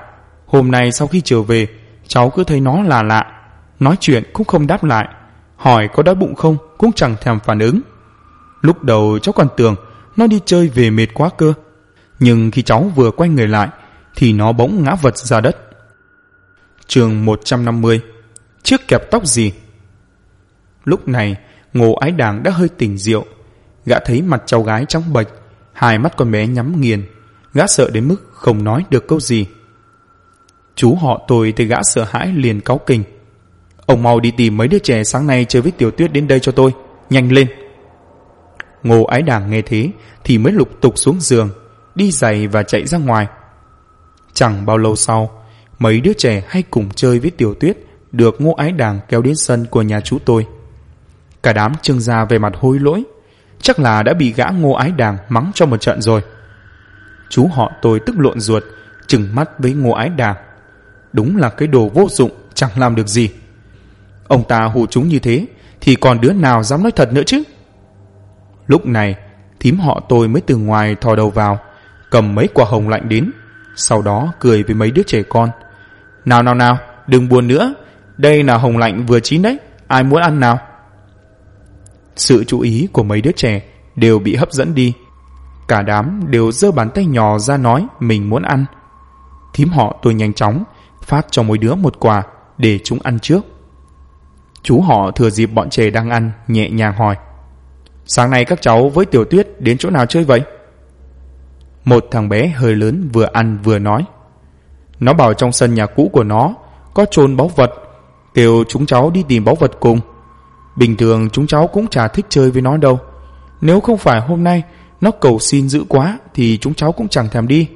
[SPEAKER 2] Hôm nay sau khi trở về, cháu cứ thấy nó là lạ, nói chuyện cũng không đáp lại, hỏi có đói bụng không cũng chẳng thèm phản ứng. Lúc đầu cháu còn tưởng nó đi chơi về mệt quá cơ, nhưng khi cháu vừa quay người lại thì nó bỗng ngã vật ra đất. Chương 150. Chiếc kẹp tóc gì? Lúc này Ngô Ái Đàng đã hơi tỉnh rượu. Gã thấy mặt cháu gái trắng bệch, hai mắt con bé nhắm nghiền. Gã sợ đến mức không nói được câu gì. Chú họ tôi thấy gã sợ hãi liền cáu kỉnh: ông mau đi tìm mấy đứa trẻ sáng nay chơi với Tiểu Tuyết đến đây cho tôi, nhanh lên. Ngô Ái Đàng nghe thế thì mới lục tục xuống giường, đi giày và chạy ra ngoài. Chẳng bao lâu sau, mấy đứa trẻ hay cùng chơi với Tiểu Tuyết được Ngô Ái Đàng kéo đến sân của nhà chú tôi. Cả đám trưng ra về mặt hối lỗi, chắc là đã bị gã Ngô Ái Đàng mắng cho một trận rồi. Chú họ tôi tức lộn ruột, trừng mắt với Ngô Ái Đàng. Đúng là cái đồ vô dụng, chẳng làm được gì. Ông ta hù chúng như thế thì còn đứa nào dám nói thật nữa chứ? Lúc này thím họ tôi mới từ ngoài thò đầu vào, cầm mấy quả hồng lạnh đến, sau đó cười với mấy đứa trẻ con: nào nào nào, đừng buồn nữa, đây là hồng lạnh vừa chín đấy, ai muốn ăn nào? Sự chú ý của mấy đứa trẻ đều bị hấp dẫn đi, cả đám đều giơ bàn tay nhỏ ra nói mình muốn ăn. Thím họ tôi nhanh chóng phát cho mỗi đứa một quả để chúng ăn trước. Chú họ thừa dịp bọn trẻ đang ăn, nhẹ nhàng hỏi: sáng nay các cháu với Tiểu Tuyết đến chỗ nào chơi vậy? Một thằng bé hơi lớn vừa ăn vừa nói: nó bảo trong sân nhà cũ của nó có chôn báu vật, kêu chúng cháu đi tìm báu vật cùng. Bình thường chúng cháu cũng chả thích chơi với nó đâu, nếu không phải hôm nay nó cầu xin dữ quá thì chúng cháu cũng chẳng thèm đi.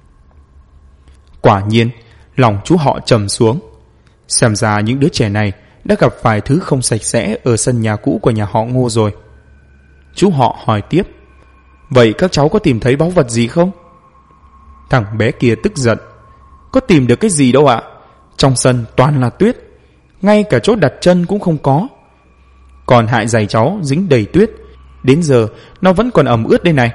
[SPEAKER 2] Quả nhiên lòng chú họ trầm xuống. Xem ra những đứa trẻ này đã gặp phải thứ không sạch sẽ ở sân nhà cũ của nhà họ Ngô rồi. Chú họ hỏi tiếp: vậy các cháu có tìm thấy báu vật gì không? Thằng bé kia tức giận: có tìm được cái gì đâu ạ, trong sân toàn là tuyết, ngay cả chỗ đặt chân cũng không có. Còn hại giày cháu dính đầy tuyết, đến giờ nó vẫn còn ẩm ướt đây này.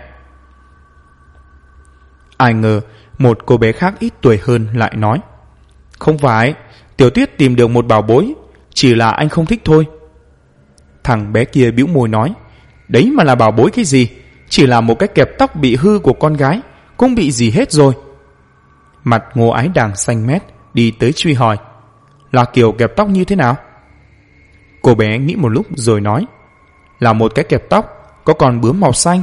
[SPEAKER 2] Ai ngờ một cô bé khác ít tuổi hơn lại nói: không phải, Tiểu Tuyết tìm được một bảo bối, chỉ là anh không thích thôi. Thằng bé kia bĩu môi nói: đấy mà là bảo bối cái gì, chỉ là một cái kẹp tóc bị hư của con gái, cũng bị gì hết rồi. Mặt Ngô Ái Đàng xanh mét, đi tới truy hỏi: là kiểu kẹp tóc như thế nào? Cô bé nghĩ một lúc rồi nói: là một cái kẹp tóc có con bướm màu xanh.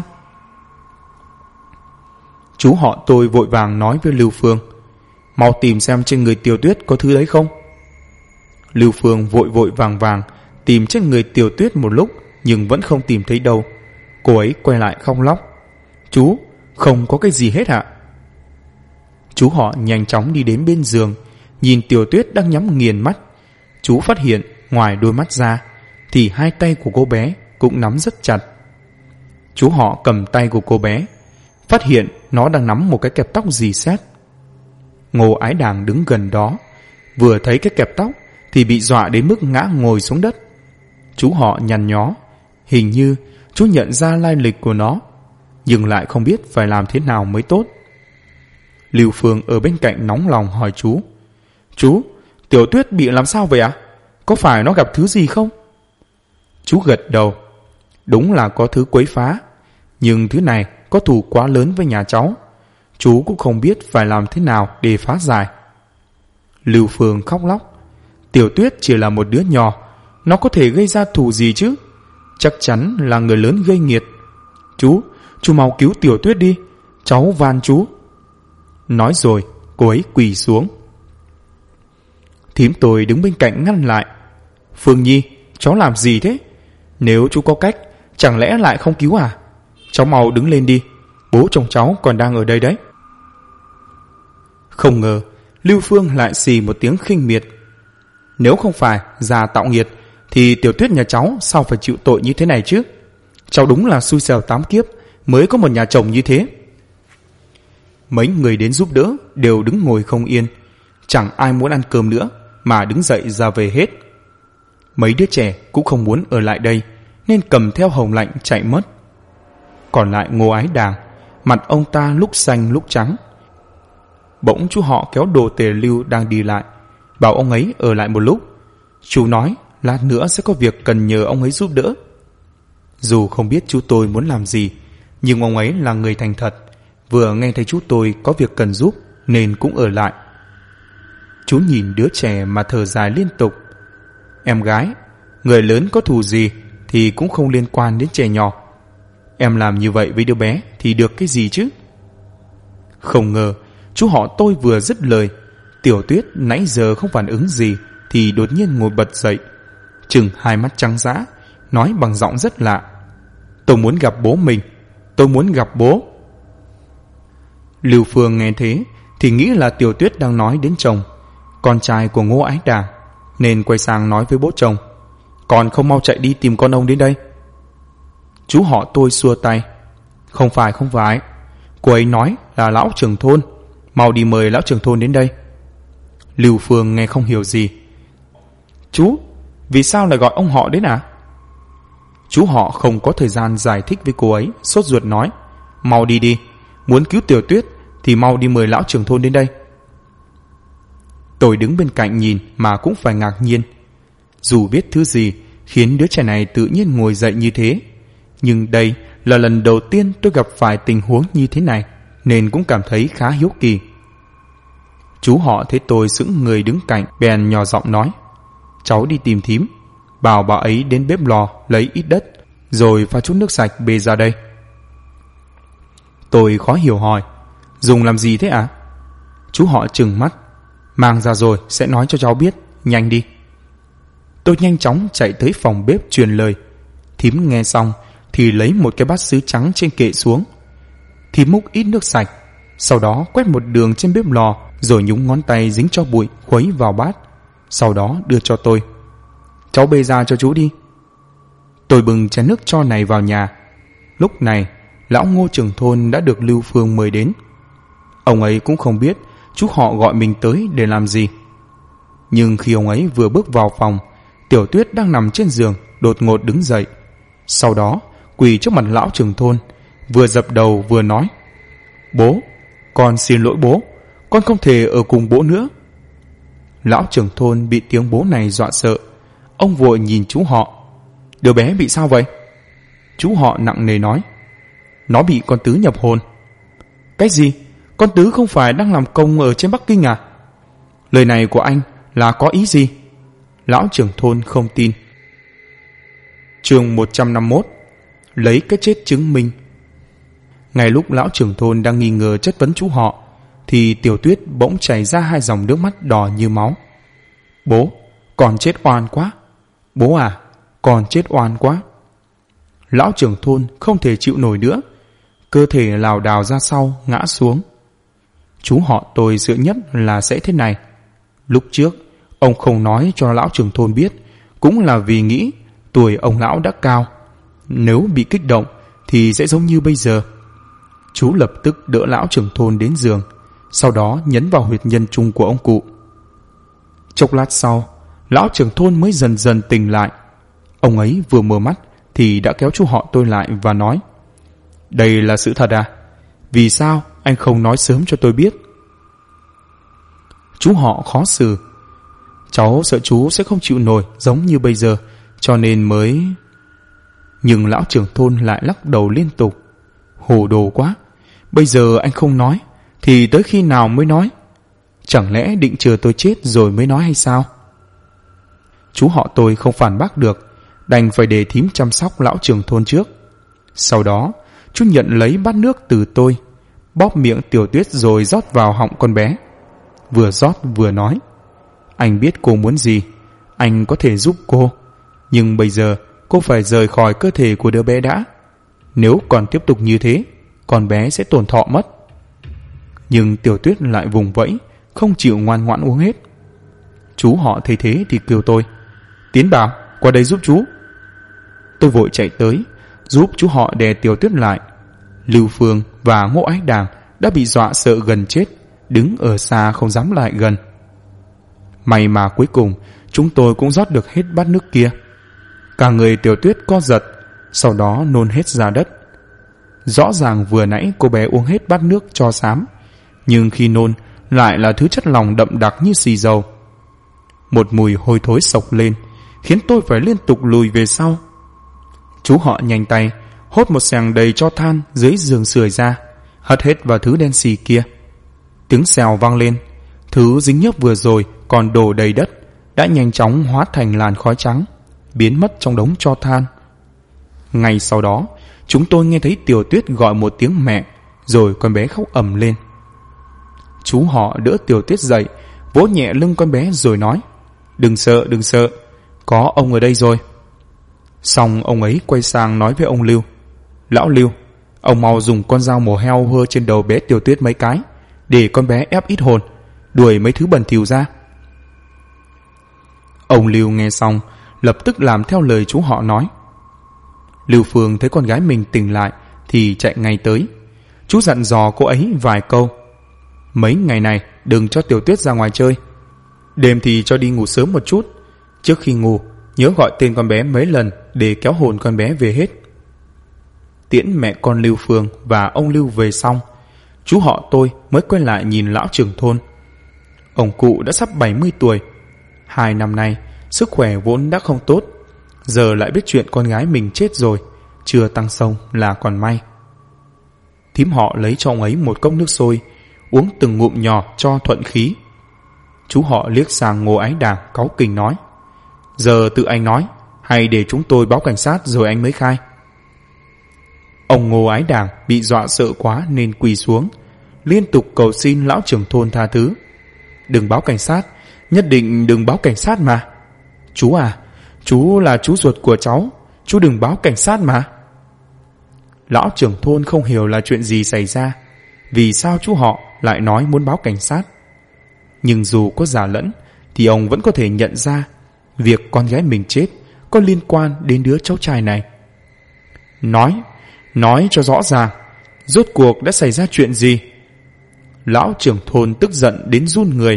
[SPEAKER 2] Chú họ tôi vội vàng nói với Lưu Phương: mau tìm xem trên người Tiểu Tuyết có thứ đấy không. Lưu Phương vội vội vàng vàng tìm trên người Tiểu Tuyết một lúc nhưng vẫn không tìm thấy đâu. Cô ấy quay lại khóc lóc: chú, không có cái gì hết ạ. Chú họ nhanh chóng đi đến bên giường, nhìn Tiểu Tuyết đang nhắm nghiền mắt. Chú phát hiện ngoài đôi mắt ra thì hai tay của cô bé cũng nắm rất chặt. Chú họ cầm tay của cô bé, phát hiện nó đang nắm một cái kẹp tóc rì sét. Ngô Ái Đàng đứng gần đó, vừa thấy cái kẹp tóc thì bị dọa đến mức ngã ngồi xuống đất. Chú họ nhăn nhó, hình như chú nhận ra lai lịch của nó, nhưng lại không biết phải làm thế nào mới tốt. Lưu Phương ở bên cạnh nóng lòng hỏi chú: chú, Tiểu Tuyết bị làm sao vậy ạ? Có phải nó gặp thứ gì không? Chú gật đầu: đúng là có thứ quấy phá, nhưng thứ này có thù quá lớn với nhà cháu, chú cũng không biết phải làm thế nào để phá giải. Lưu Phương khóc lóc: Tiểu Tuyết chỉ là một đứa nhỏ, nó có thể gây ra thù gì chứ? Chắc chắn là người lớn gây nghiệt. Chú mau cứu Tiểu Tuyết đi, cháu van chú. Nói rồi cô ấy quỳ xuống. Thím tôi đứng bên cạnh ngăn lại: Phương Nhi, cháu làm gì thế? Nếu chú có cách, chẳng lẽ lại không cứu à? Cháu mau đứng lên đi, bố chồng cháu còn đang ở đây đấy. Không ngờ Lưu Phương lại xì một tiếng khinh miệt: nếu không phải già tạo nghiệt thì Tiểu Tuyết nhà cháu sao phải chịu tội như thế này chứ? Cháu đúng là xui xẻo 8 kiếp mới có một nhà chồng như thế. Mấy người đến giúp đỡ đều đứng ngồi không yên, chẳng ai muốn ăn cơm nữa mà đứng dậy ra về hết. Mấy đứa trẻ cũng không muốn ở lại đây nên cầm theo hồng lạnh chạy mất. Còn lại Ngô Ái Đàng, mặt ông ta lúc xanh lúc trắng.
[SPEAKER 1] bỗng chú họ kéo Đồ Tề Lưu đang đi lại, bảo ông ấy ở lại một lúc. Chú nói lát nữa sẽ có việc cần nhờ ông ấy giúp đỡ. Dù không biết chú tôi muốn làm gì, nhưng ông ấy là người thành thật, vừa nghe thấy chú tôi có việc cần giúp nên cũng ở lại. Chú nhìn đứa trẻ mà thở dài liên tục. Em gái, người lớn có thù gì thì cũng không liên quan đến trẻ nhỏ. Em làm như vậy với đứa bé thì được cái gì chứ? Không ngờ chú họ tôi vừa dứt lời, Tiểu Tuyết nãy giờ không phản ứng gì thì đột nhiên ngồi bật dậy, trừng hai mắt trắng dã, nói bằng giọng rất lạ: Tôi muốn gặp bố mình, tôi muốn gặp bố. Lưu Phương nghe thế thì nghĩ là Tiểu Tuyết đang nói đến chồng, con trai của Ngô Ái Đà, nên quay sang nói với bố chồng: Còn không mau chạy đi tìm con ông đến đây. Chú họ tôi xua tay: Không phải, cô ấy nói là lão trưởng thôn, mau đi mời lão trưởng thôn đến đây. Lưu Phương nghe không hiểu gì: Chú, vì sao lại gọi ông họ đến à? Chú họ không có thời gian giải thích với cô ấy, sốt ruột nói: Mau đi đi, muốn cứu Tiểu Tuyết thì mau đi mời lão trưởng thôn đến đây. Tôi đứng bên cạnh nhìn mà cũng phải ngạc nhiên. Dù biết thứ gì khiến đứa trẻ này tự nhiên ngồi dậy như thế, nhưng đây là lần đầu tiên tôi gặp phải tình huống như thế này, nên cũng cảm thấy khá hiếu kỳ. Chú họ thấy tôi sững người đứng cạnh, bèn nhỏ giọng nói: Cháu đi tìm thím, bảo bà ấy đến bếp lò lấy ít đất, rồi pha chút nước sạch bê ra đây. Tôi khó hiểu hỏi: Dùng làm gì thế ạ? Chú họ trừng mắt: Mang ra rồi sẽ nói cho cháu biết, nhanh đi. Tôi nhanh chóng chạy tới phòng bếp truyền lời. Thím nghe xong thì lấy một cái bát sứ trắng trên kệ xuống. Thím múc ít nước sạch, sau đó quét một đường trên bếp lò, rồi nhúng ngón tay dính cho bụi khuấy vào bát, sau đó đưa cho tôi: Cháu bê ra cho chú đi. Tôi bưng chén nước tro này vào nhà. Lúc này lão Ngô trưởng thôn đã được Lưu Phương mời đến. Ông ấy cũng không biết chú họ gọi mình tới để làm gì. Nhưng khi ông ấy vừa bước vào phòng, Tiểu Tuyết đang nằm trên giường đột ngột đứng dậy, sau đó quỳ trước mặt lão trưởng thôn, vừa dập đầu vừa nói: Bố, con xin lỗi bố, con không thể ở cùng bố nữa. Lão trưởng thôn bị tiếng bố này dọa sợ. Ông vội nhìn chú họ: Đứa bé bị sao vậy? Chú họ nặng nề nói: Nó bị con Tứ nhập hồn. Cái gì? Con Tứ không phải đang làm công ở trên Bắc Kinh à? Lời này của anh là có ý gì? Lão trưởng thôn không tin. Chương 151: Lấy cái chết chứng minh. Ngay lúc lão trưởng thôn đang nghi ngờ chất vấn chú họ, thì Tiểu Tuyết bỗng chảy ra hai dòng nước mắt đỏ như máu. Bố, con chết oan quá. Bố à, con chết oan quá. Lão trưởng thôn không thể chịu nổi nữa, cơ thể lảo đảo ra sau ngã xuống. Chú họ tôi sợ nhất là sẽ thế này. Lúc trước ông không nói cho lão trưởng thôn biết, cũng là vì nghĩ tuổi ông lão đã cao, nếu bị kích động thì sẽ giống như bây giờ. Chú lập tức đỡ lão trưởng thôn đến giường, sau đó nhấn vào huyệt nhân trung của ông cụ. Chốc lát sau, lão trưởng thôn mới dần dần tỉnh lại. Ông ấy vừa mở mắt thì đã kéo chú họ tôi lại và nói: Đây là sự thật à? Vì sao anh không nói sớm cho tôi biết? Chú họ khó xử: Cháu sợ chú sẽ không chịu nổi giống như bây giờ, cho nên mới... Nhưng lão trưởng thôn lại lắc đầu liên tục: Hồ đồ quá, bây giờ anh không nói thì tới khi nào mới nói? Chẳng lẽ định chờ tôi chết rồi mới nói hay sao? Chú họ tôi không phản bác được, đành phải để thím chăm sóc lão trưởng thôn trước. Sau đó chú nhận lấy bát nước từ tôi, bóp miệng Tiểu Tuyết rồi rót vào họng con bé. Vừa rót vừa nói: Anh biết cô muốn gì, anh có thể giúp cô, nhưng bây giờ cô phải rời khỏi cơ thể của đứa bé đã. Nếu còn tiếp tục như thế, con bé sẽ tổn thọ mất. Nhưng Tiểu Tuyết lại vùng vẫy, không chịu ngoan ngoãn uống hết. Chú họ thấy thế thì kêu tôi: Tiến Bảo, qua đây giúp chú. Tôi vội chạy tới, giúp chú họ đè Tiểu Tuyết lại. Lưu Phương và Ngô Ái Đàm đã bị dọa sợ gần chết, đứng ở xa không dám lại gần. May mà cuối cùng chúng tôi cũng rót được hết bát nước kia. Cả người Tiểu Tuyết co giật, sau đó nôn hết ra đất. Rõ ràng vừa nãy cô bé uống hết bát nước cho xám, nhưng khi nôn
[SPEAKER 2] lại là thứ chất lỏng đậm đặc như xì dầu. Một mùi hôi thối sộc lên, khiến tôi phải liên tục lùi về sau. Chú họ nhanh tay hốt một xẻng đầy tro than dưới giường sưởi ra, hất hết vào thứ đen xì kia. Tiếng xèo vang lên, thứ dính nhớp vừa rồi còn đổ đầy đất đã nhanh chóng hóa thành làn khói trắng, biến mất trong đống tro than. Ngay sau đó, chúng tôi nghe thấy Tiểu Tuyết gọi một tiếng mẹ, rồi con bé khóc ầm lên. Chú họ đỡ Tiểu Tuyết dậy, vỗ nhẹ lưng con bé rồi nói: đừng sợ, có ông ở đây rồi. Xong ông ấy quay sang nói với ông Lưu: lão Lưu, ông mau dùng con dao mổ heo hơ trên đầu bé Tiểu Tuyết mấy cái, để con bé ép ít hồn, đuổi mấy thứ bẩn thỉu ra. Ông Lưu nghe xong lập tức làm theo lời chú họ nói. Lưu Phương thấy con gái mình tỉnh lại thì chạy ngay tới. Chú dặn dò cô ấy vài câu: mấy ngày này đừng cho Tiểu Tuyết ra ngoài chơi, đêm thì cho đi ngủ sớm một chút, trước khi ngủ nhớ gọi tên con bé mấy lần để kéo hồn con bé về hết. Tiễn mẹ con Lưu Phương và ông Lưu về xong, chú họ tôi mới quay lại nhìn lão trưởng thôn. Ông cụ đã sắp 70 tuổi. 2 năm nay sức khỏe vốn đã không tốt, giờ lại biết chuyện con gái mình chết rồi, chưa tăng sông là còn may. Thím họ lấy cho ông ấy một cốc nước sôi, uống từng ngụm nhỏ cho thuận khí. Chú họ liếc sang Ngô Ái Đàng cáu kỉnh nói: giờ tự anh nói, hay để chúng tôi báo cảnh sát rồi anh mới khai? Ông Ngô Ái Đàng bị dọa sợ quá nên quỳ xuống, liên tục cầu xin lão trưởng thôn tha thứ. Đừng báo cảnh sát, nhất định đừng báo cảnh sát mà. Chú à, chú là chú ruột của cháu, chú đừng báo cảnh sát mà. Lão trưởng thôn không hiểu là chuyện gì xảy ra, vì sao chú họ lại nói muốn báo cảnh sát. Nhưng dù có giả lẫn thì ông vẫn có thể nhận ra việc con gái mình chết có liên quan đến đứa cháu trai này. Nói cho rõ ràng, rốt cuộc đã xảy ra chuyện gì? Lão trưởng thôn tức giận đến run người.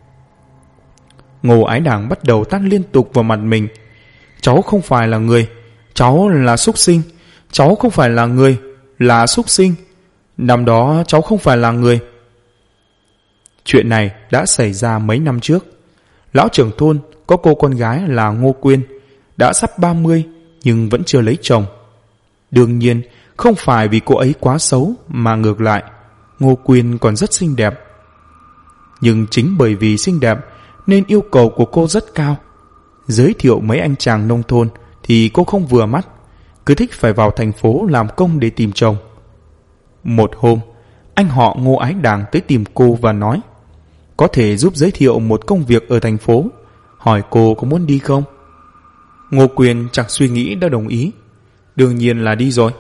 [SPEAKER 2] Ngô Ái Đàng bắt đầu tát liên tục vào mặt mình. Cháu không phải là người, cháu là súc sinh. Cháu không phải là người, là súc sinh. Năm đó cháu không phải là người. Chuyện này đã xảy ra mấy năm trước. Lão trưởng thôn có cô con gái là Ngô Quyên, đã sắp 30 nhưng vẫn chưa lấy chồng. Đương nhiên không phải vì cô ấy quá xấu, mà ngược lại Ngô Quyên còn rất xinh đẹp. Nhưng chính bởi vì xinh đẹp nên yêu cầu của cô rất cao. Giới thiệu mấy anh chàng nông thôn thì cô không vừa mắt, cứ thích phải vào thành phố làm công để tìm chồng. Một hôm, anh họ Ngô Ái Đàng tới tìm cô và nói có thể giúp giới thiệu một công việc ở thành phố, hỏi cô có muốn đi không. Ngô Quyên chẳng suy nghĩ đã đồng ý. Đương nhiên là đi rồi.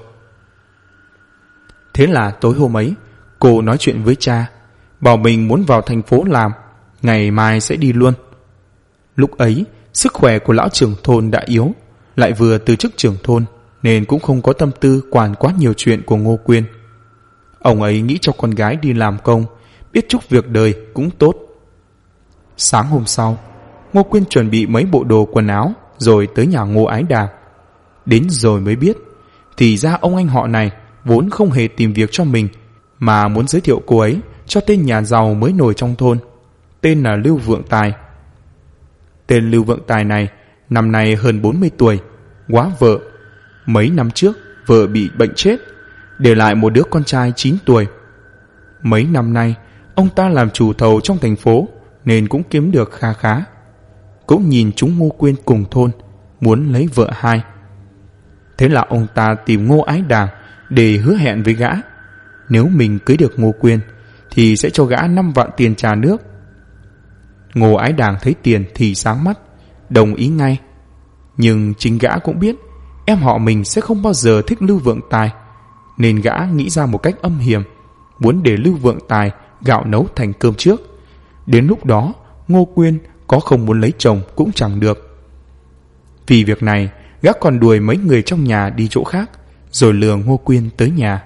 [SPEAKER 2] Thế là tối hôm ấy, cô nói chuyện với cha, bảo mình muốn vào thành phố làm, ngày mai sẽ đi luôn. Lúc ấy, sức khỏe của lão trưởng thôn đã yếu, lại vừa từ chức trưởng thôn, nên cũng không có tâm tư quản quá nhiều chuyện của Ngô Quyên. Ông ấy nghĩ cho con gái đi làm công, biết chút việc đời cũng tốt. Sáng hôm sau, Ngô Quyên chuẩn bị mấy bộ đồ quần áo rồi tới nhà Ngô Ái Đàng. Đến rồi mới biết, thì ra ông anh họ này vốn không hề tìm việc cho mình, mà muốn giới thiệu cô ấy cho tên nhà giàu mới nổi trong thôn, tên là Lưu Vượng Tài. Tên Lưu Vượng Tài này năm nay hơn 40 tuổi, góa vợ. Mấy năm trước vợ bị bệnh chết, để lại một đứa con trai 9 tuổi. Mấy năm nay ông ta làm chủ thầu trong thành phố nên cũng kiếm được kha khá. Cũng nhìn chúng Ngô Quyên cùng thôn, muốn lấy vợ hai. Thế là ông ta tìm Ngô Ái Đàng để hứa hẹn với gã, nếu mình cưới được Ngô Quyên thì sẽ cho gã 5 vạn tiền trà nước. Ngô Ái Đàng thấy tiền thì sáng mắt, đồng ý ngay. Nhưng chính gã cũng biết em họ mình sẽ không bao giờ thích Lưu Vượng Tài, nên gã nghĩ ra một cách âm hiểm, muốn để Lưu Vượng Tài gạo nấu thành cơm trước. Đến lúc đó Ngô Quyên có không muốn lấy chồng cũng chẳng được. Vì việc này, gã còn đuổi mấy người trong nhà đi chỗ khác, rồi lừa Ngô Quyên tới nhà.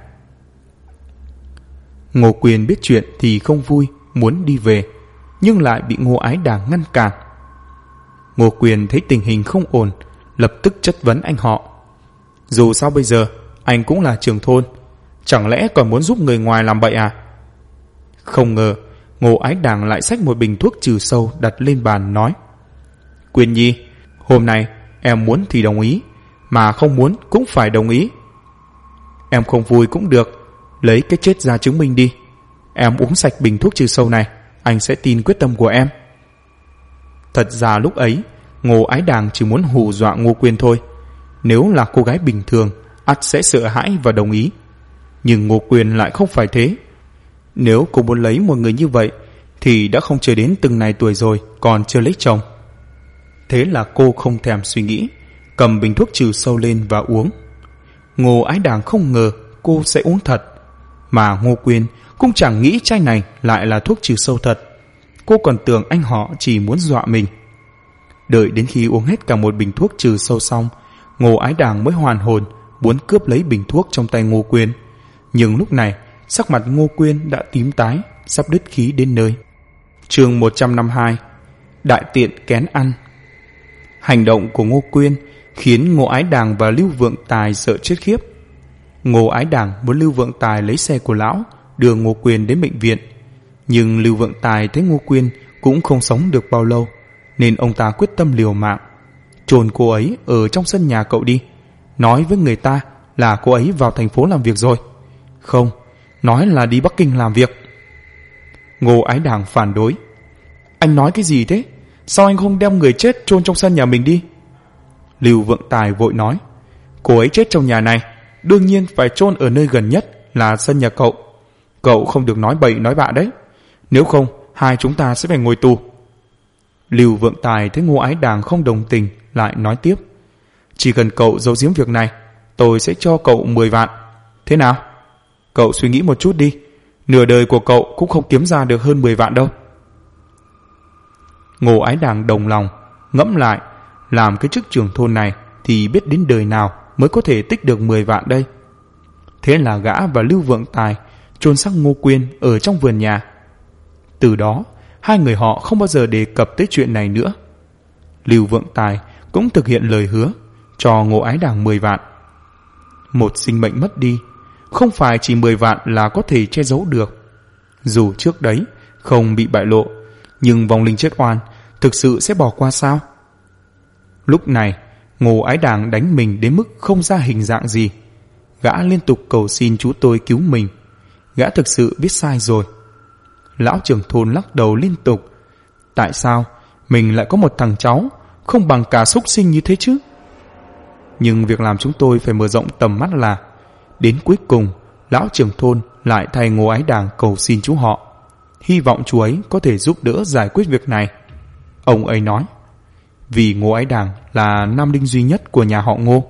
[SPEAKER 2] Ngô Quyên biết chuyện thì không vui, muốn đi về, nhưng lại bị Ngô Ái Đàng ngăn cản. Ngô Quyên thấy tình hình không ổn, lập tức chất vấn anh họ. Dù sao bây giờ anh cũng là trưởng thôn, chẳng lẽ còn muốn giúp người ngoài làm bậy à? Không ngờ
[SPEAKER 1] Ngô Ái Đàng lại xách một bình thuốc trừ sâu đặt lên bàn nói: Quyên Nhi, hôm nay em muốn thì đồng ý, mà không muốn cũng phải đồng ý. Em không vui cũng được, lấy cái chết ra chứng minh đi. Em uống sạch bình thuốc trừ sâu này, anh sẽ tin quyết tâm của em. Thật ra lúc ấy Ngô Ái Đàng chỉ muốn hù dọa Ngô Quyên thôi. Nếu là cô gái bình thường, ắt sẽ sợ hãi và đồng ý. Nhưng Ngô Quyên lại không phải thế. Nếu cô muốn lấy một người như vậy thì đã không chờ đến từng này tuổi rồi còn chưa lấy chồng. Thế là cô không thèm suy nghĩ, cầm bình thuốc trừ sâu lên và uống. Ngô Ái Đàng không ngờ cô sẽ uống thật, mà Ngô Quyên cũng chẳng nghĩ chai này lại là thuốc trừ sâu thật. Cô còn tưởng anh họ chỉ muốn dọa mình. Đợi đến khi uống hết cả một bình thuốc trừ sâu xong, Ngô Ái Đàng mới hoàn hồn, muốn cướp lấy bình thuốc trong tay Ngô Quyên. Nhưng lúc này sắc mặt Ngô Quyên đã tím tái, sắp đứt khí đến nơi. Chương 152: Đại tiện kén ăn. Hành động của Ngô Quyên khiến Ngô Ái Đàng và Lưu Vượng Tài sợ chết khiếp. Ngô Ái Đàng muốn Lưu Vượng Tài lấy xe của lão đưa Ngô Quyên đến bệnh viện, nhưng Lưu Vượng Tài thấy Ngô Quyên cũng không sống được bao lâu, nên ông ta quyết tâm liều mạng. Chôn cô ấy ở trong sân nhà cậu đi, nói với người ta là cô ấy vào thành phố làm việc rồi. Không, nói là đi Bắc Kinh làm việc. Ngô Ái Đàng phản đối: Anh nói cái gì thế? Sao anh không đem người chết chôn trong sân nhà mình đi? Lưu Vượng Tài vội nói: Cô ấy chết trong nhà này, đương nhiên phải chôn ở nơi gần nhất là sân nhà cậu. Cậu không được nói bậy nói bạ đấy, nếu không hai chúng ta sẽ phải ngồi tù. Lưu Vượng Tài thấy Ngô Ái Đàng không đồng tình, lại nói tiếp: Chỉ cần cậu giấu giếm việc này, tôi sẽ cho cậu 10 vạn. Thế nào? Cậu suy nghĩ một chút đi, nửa đời của cậu cũng không kiếm ra được hơn 10 vạn đâu. Ngô Ái Đàng đồng lòng, ngẫm lại, làm cái chức trưởng thôn này thì biết đến đời nào mới có thể tích được 10 vạn đây. Thế là gã và Lưu Vượng Tài chôn xác Ngô Quyên ở trong vườn nhà. Từ đó hai người họ không bao giờ đề cập tới chuyện này nữa. Lưu Vượng Tài cũng thực hiện lời hứa, cho Ngô Ái Đàng 10 vạn. Một sinh mệnh mất đi, không phải chỉ 10 vạn là có thể che giấu được. Dù trước đấy không bị bại lộ, nhưng vong linh chết oan thực sự sẽ bỏ qua sao? Lúc này Ngô Ái Đàng đánh mình đến mức không ra hình dạng gì. Gã liên tục cầu xin chú tôi cứu mình. Gã thực sự biết sai rồi. Lão trưởng thôn lắc đầu liên tục: Tại sao mình lại có một thằng cháu không bằng cả súc sinh như thế chứ? Nhưng việc làm chúng tôi phải mở rộng tầm mắt là đến cuối cùng lão trưởng thôn lại thay Ngô Ái Đàng cầu xin chú họ, hy vọng chú ấy có thể giúp đỡ giải quyết việc này. Ông ấy nói vì Ngô Ái Đàng là nam đinh duy nhất của nhà họ Ngô.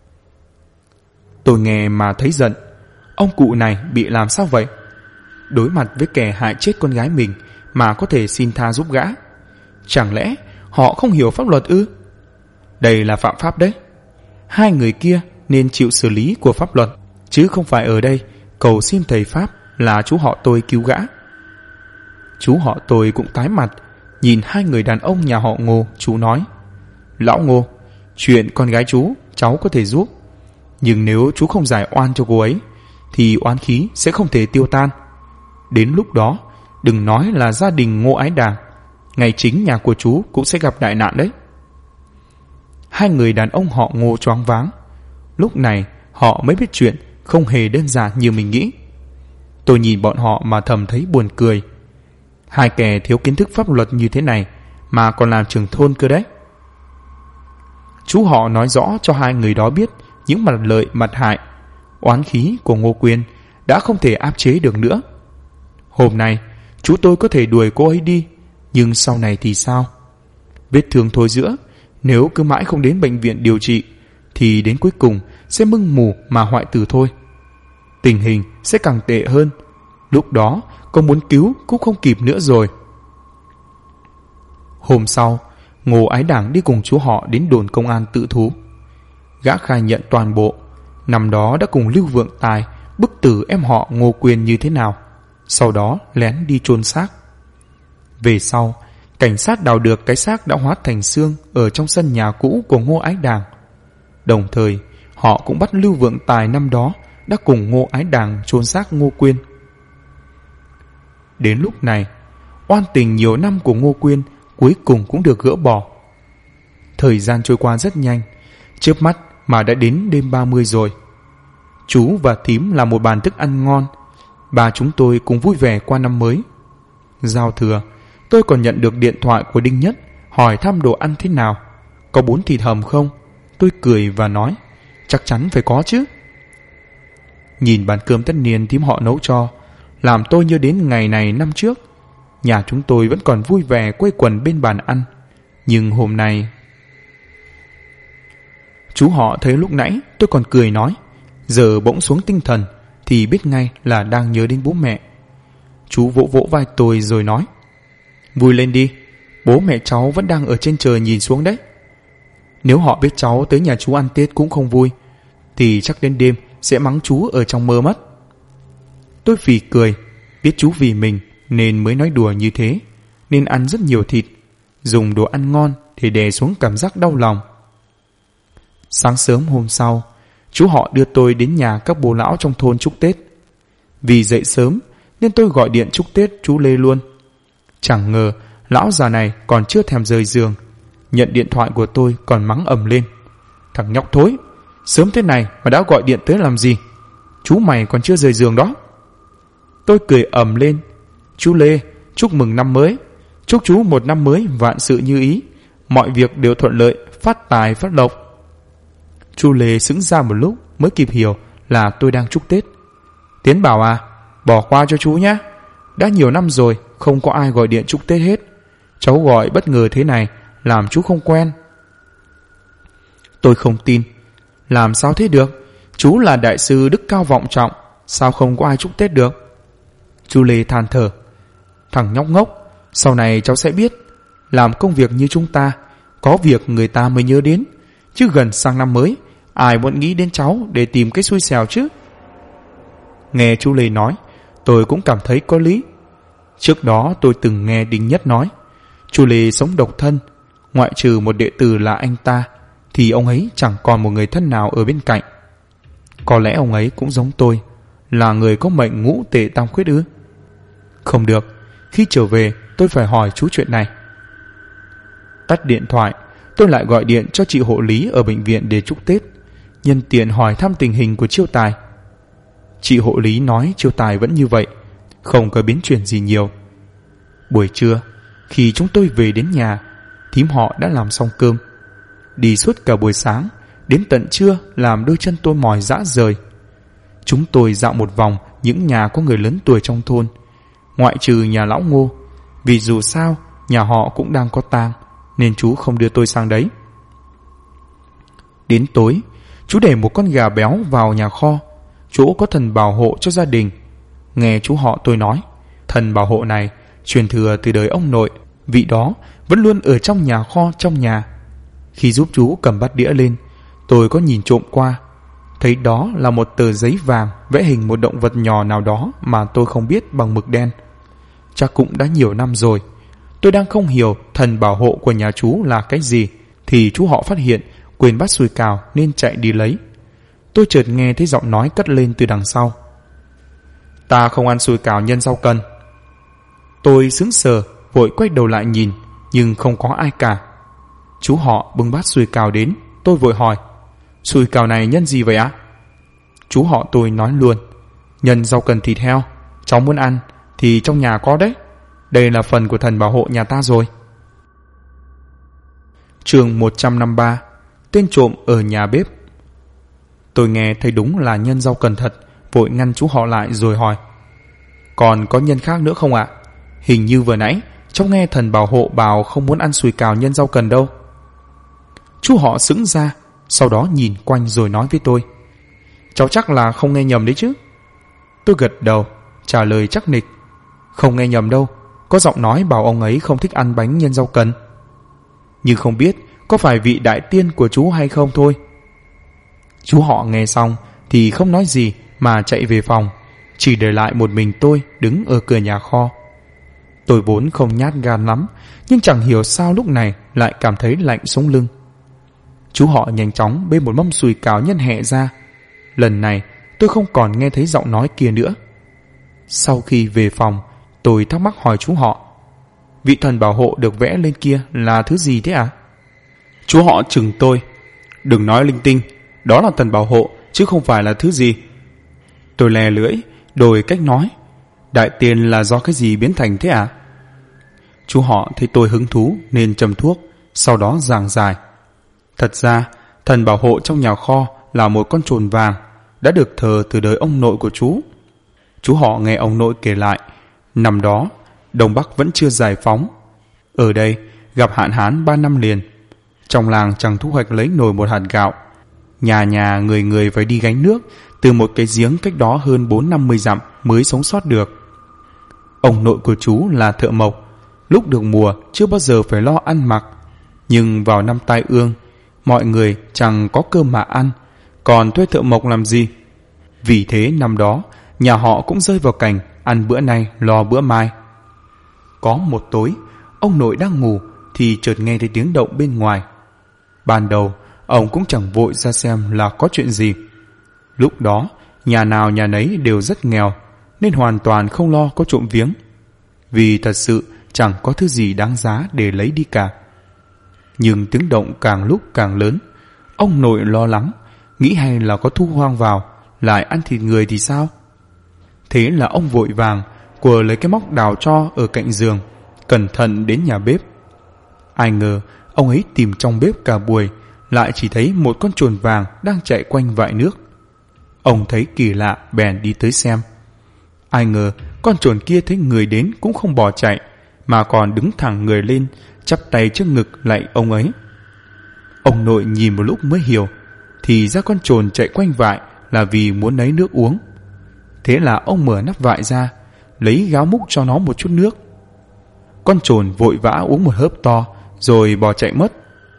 [SPEAKER 1] Tôi nghe mà thấy giận. Ông cụ này bị làm sao vậy? Đối mặt với kẻ hại chết con gái mình mà có thể xin tha giúp gã, chẳng lẽ họ không hiểu pháp luật ư? Đây là phạm pháp đấy. Hai người kia nên chịu xử lý của pháp luật, chứ không phải ở đây cầu xin thầy pháp là chú họ tôi cứu gã. Chú họ tôi cũng tái mặt, nhìn hai người đàn ông nhà họ Ngô. Chú nói: Lão Ngô, chuyện con gái chú cháu có thể giúp, nhưng nếu chú không giải oan cho cô ấy thì oán khí sẽ không thể tiêu tan. Đến lúc đó đừng nói là gia đình Ngô Ái Đàng, ngay chính nhà của chú cũng sẽ gặp đại nạn đấy. Hai người đàn ông họ Ngô choáng váng. Lúc này họ mới biết chuyện không hề đơn giản như mình nghĩ. Tôi nhìn bọn họ mà thầm thấy buồn cười. Hai kẻ thiếu kiến thức pháp luật như thế này mà còn làm trưởng thôn cơ đấy. Chú họ nói rõ cho hai người đó biết những mặt lợi mặt hại. Oán khí của Ngô Quyên đã không thể áp chế được nữa. Hôm nay chú tôi có thể đuổi cô ấy đi, nhưng sau này thì sao? Vết thương thối rữa, nếu cứ mãi không đến bệnh viện điều trị thì đến cuối cùng sẽ mưng mù mà hoại tử thôi. Tình hình sẽ càng tệ hơn. Lúc đó có muốn cứu cũng không kịp nữa rồi. Hôm sau, Ngô Ái Đàng đi cùng chú họ đến đồn công an tự thú. Gã khai nhận toàn bộ, năm đó đã cùng Lưu Vượng Tài bức tử em họ Ngô Quyên như thế nào, sau đó lén đi chôn xác. Về sau, cảnh sát đào được cái xác đã hóa thành xương ở trong sân nhà cũ của Ngô Ái Đàng. Đồng thời, họ cũng bắt Lưu Vượng Tài năm đó đã cùng Ngô Ái Đàng chôn xác Ngô Quyên. Đến lúc này, oan tình nhiều năm của Ngô Quyên cuối cùng cũng được gỡ bỏ. Thời gian trôi qua rất nhanh, chớp mắt mà đã đến đêm 30 rồi. Chú và thím làm một bàn thức ăn ngon, ba chúng tôi cùng vui vẻ qua năm mới. Giao thừa, tôi còn nhận được điện thoại của Đinh Nhất hỏi thăm đồ ăn thế nào, có bún thịt hầm không. Tôi cười và nói chắc chắn phải có chứ. Nhìn bàn cơm tất niên thím họ nấu cho, làm tôi nhớ đến ngày này năm trước. Nhà chúng tôi vẫn còn vui vẻ quây quần bên bàn ăn. Nhưng hôm nay... Chú họ thấy lúc nãy tôi còn cười nói, giờ bỗng xuống tinh thần thì biết ngay là đang nhớ đến bố mẹ. Chú vỗ vỗ vai tôi rồi nói, vui lên đi, bố mẹ cháu vẫn đang ở trên trời nhìn xuống đấy. Nếu họ biết cháu tới nhà chú ăn Tết cũng không vui, thì chắc đến đêm sẽ mắng chú ở trong mơ mất. Tôi phì cười, biết chú vì mình nên mới nói đùa như thế, nên ăn rất nhiều thịt, dùng đồ ăn ngon để đè xuống cảm giác đau lòng. Sáng sớm hôm sau, chú họ đưa tôi đến nhà các bố lão trong thôn chúc Tết. Vì dậy sớm nên tôi gọi điện chúc Tết chú Lê luôn. Chẳng ngờ lão già này còn chưa thèm rời giường, nhận điện thoại của tôi còn mắng ầm lên, thằng nhóc thối, sớm thế này mà đã gọi điện tới làm gì, chú mày còn chưa rời giường đó. Tôi cười ầm lên, chú Lê, chúc mừng năm mới, chúc chú một năm mới vạn sự như ý, mọi việc đều thuận lợi, phát tài phát lộc. Chú Lê sững ra một lúc mới kịp hiểu là tôi đang chúc Tết. Tiến bảo à, bỏ qua cho chú nhé, đã nhiều năm rồi không có ai gọi điện chúc Tết hết, cháu gọi bất ngờ thế này làm chú không quen. Tôi không tin, làm sao thế được, chú là đại sư đức cao vọng trọng, sao không có ai chúc Tết được. Chú Lê than thở, thằng nhóc ngốc, sau này cháu sẽ biết, làm công việc như chúng ta, có việc người ta mới nhớ đến, chứ gần sang năm mới ai muốn nghĩ đến cháu để tìm cái xui xẻo chứ. Nghe chú Lê nói, tôi cũng cảm thấy có lý. Trước đó tôi từng nghe Đinh Nhất nói, chú Lê sống độc thân, ngoại trừ một đệ tử là anh ta, thì ông ấy chẳng còn một người thân nào ở bên cạnh. Có lẽ ông ấy cũng giống tôi, là người có mệnh ngũ tệ tam khuyết ư? Không được, khi trở về tôi phải hỏi chú chuyện này. Tắt điện thoại, tôi lại gọi điện cho chị hộ lý ở bệnh viện để chúc Tết, nhân tiện hỏi thăm tình hình của Chiêu Tài. Chị hộ lý nói Chiêu Tài vẫn như vậy, không có biến chuyển gì nhiều. Buổi trưa, khi chúng tôi về đến nhà, thím họ đã làm xong cơm. Đi suốt cả buổi sáng, đến tận trưa làm đôi chân tôi mỏi rã rời. Chúng tôi dạo một vòng những nhà có người lớn tuổi trong thôn, ngoại trừ nhà lão Ngô, vì dù sao nhà họ cũng đang có tang, nên chú không đưa tôi sang đấy. Đến tối, chú để một con gà béo vào nhà kho, chỗ có thần bảo hộ cho gia đình. Nghe chú họ tôi nói, thần bảo hộ này truyền thừa từ đời ông nội, vị đó vẫn luôn ở trong nhà kho trong nhà. Khi giúp chú cầm bát đĩa lên, tôi có nhìn trộm qua, thấy đó là một tờ giấy vàng vẽ hình một động vật nhỏ nào đó mà tôi không biết bằng mực đen. Chắc cũng đã nhiều năm rồi. Tôi đang không hiểu thần bảo hộ của nhà chú là cái gì, thì chú họ phát hiện quên bát sủi cảo nên chạy đi lấy. Tôi chợt nghe thấy giọng nói cất lên từ đằng sau, ta không ăn sủi cảo nhân rau cần. Tôi sững sờ, vội quay đầu lại nhìn, nhưng không có ai cả. Chú họ bưng bát sủi cảo đến, tôi vội hỏi, sủi cảo này nhân gì vậy ạ? Chú họ tôi nói luôn, nhân rau cần thịt heo, cháu muốn ăn thì trong nhà có đấy, đây là phần của thần bảo hộ nhà ta rồi. Chương 153, tên trộm ở nhà bếp. Tôi nghe thấy đúng là nhân rau cần thật, vội ngăn chú họ lại rồi hỏi, còn có nhân khác nữa không ạ? Hình như vừa nãy cháu nghe thần bảo hộ bảo không muốn ăn sủi cảo nhân rau cần đâu. Chú họ sững ra, sau đó nhìn quanh rồi nói với tôi, cháu chắc là không nghe nhầm đấy chứ? Tôi gật đầu, trả lời chắc nịch, không nghe nhầm đâu, có giọng nói bảo ông ấy không thích ăn bánh nhân rau cần. Nhưng không biết có phải vị đại tiên của chú hay không thôi. Chú họ nghe xong thì không nói gì mà chạy về phòng, chỉ để lại một mình tôi đứng ở cửa nhà kho. Tôi vốn không nhát gan lắm, nhưng chẳng hiểu sao lúc này lại cảm thấy lạnh sống lưng. Chú họ nhanh chóng bê một mâm sủi cảo nhân hẹ ra. Lần này tôi không còn nghe thấy giọng nói kia nữa. Sau khi về phòng, tôi thắc mắc hỏi chú họ, vị thần bảo hộ được vẽ lên kia là thứ gì thế à?
[SPEAKER 2] Chú họ chừng tôi. Đừng nói linh tinh, đó là thần bảo hộ chứ không phải là thứ gì. Tôi lè lưỡi, đổi cách nói. Đại tiên là do cái gì biến thành thế à? Chú họ thấy tôi hứng thú nên châm thuốc, sau đó giảng giải. Thật ra, thần bảo hộ trong nhà kho là một con trồn vàng, đã được thờ từ đời ông nội của chú. Chú họ nghe ông nội kể lại, năm đó, Đông Bắc vẫn chưa giải phóng. Ở đây, gặp hạn hán 3 năm liền. Trong làng chẳng thu hoạch lấy nổi một hạt gạo. Nhà nhà người người phải đi gánh nước từ một cái giếng cách đó hơn 4-50 dặm mới sống sót được. Ông nội của chú là thợ mộc, lúc được mùa chưa bao giờ phải lo ăn mặc. Nhưng vào năm tai ương, mọi người chẳng có cơm mà ăn, còn thuê thợ mộc làm gì? Vì thế năm đó, nhà họ cũng rơi vào cảnh ăn bữa nay lo bữa mai. Có một tối, ông nội đang ngủ thì chợt nghe thấy tiếng động bên ngoài. Ban đầu, ông cũng chẳng vội ra xem là có chuyện gì. Lúc đó, nhà nào nhà nấy đều rất nghèo, nên hoàn toàn không lo có trộm viếng. Vì thật sự chẳng có thứ gì đáng giá để lấy đi cả. Nhưng tiếng động càng lúc càng lớn. Ông nội lo lắng, nghĩ hay là có thu hoang vào, lại ăn thịt người thì sao? Thế là ông vội vàng quờ lấy cái móc đào tro ở cạnh giường, cẩn thận đến nhà bếp. Ai ngờ ông ấy tìm trong bếp cả buổi, lại chỉ thấy một con trồn vàng đang chạy quanh vại nước. Ông thấy kỳ lạ bèn đi tới xem. Ai ngờ con trồn kia thấy người đến cũng không bỏ chạy, mà còn đứng thẳng người lên, chắp tay trước ngực lạy ông ấy. Ông nội nhìn một lúc mới hiểu, thì ra con trồn chạy quanh vại là vì muốn lấy nước uống. Thế là ông mở nắp vại ra, lấy gáo múc cho nó một chút nước. Con trồn vội vã uống một hớp to, rồi bỏ chạy mất.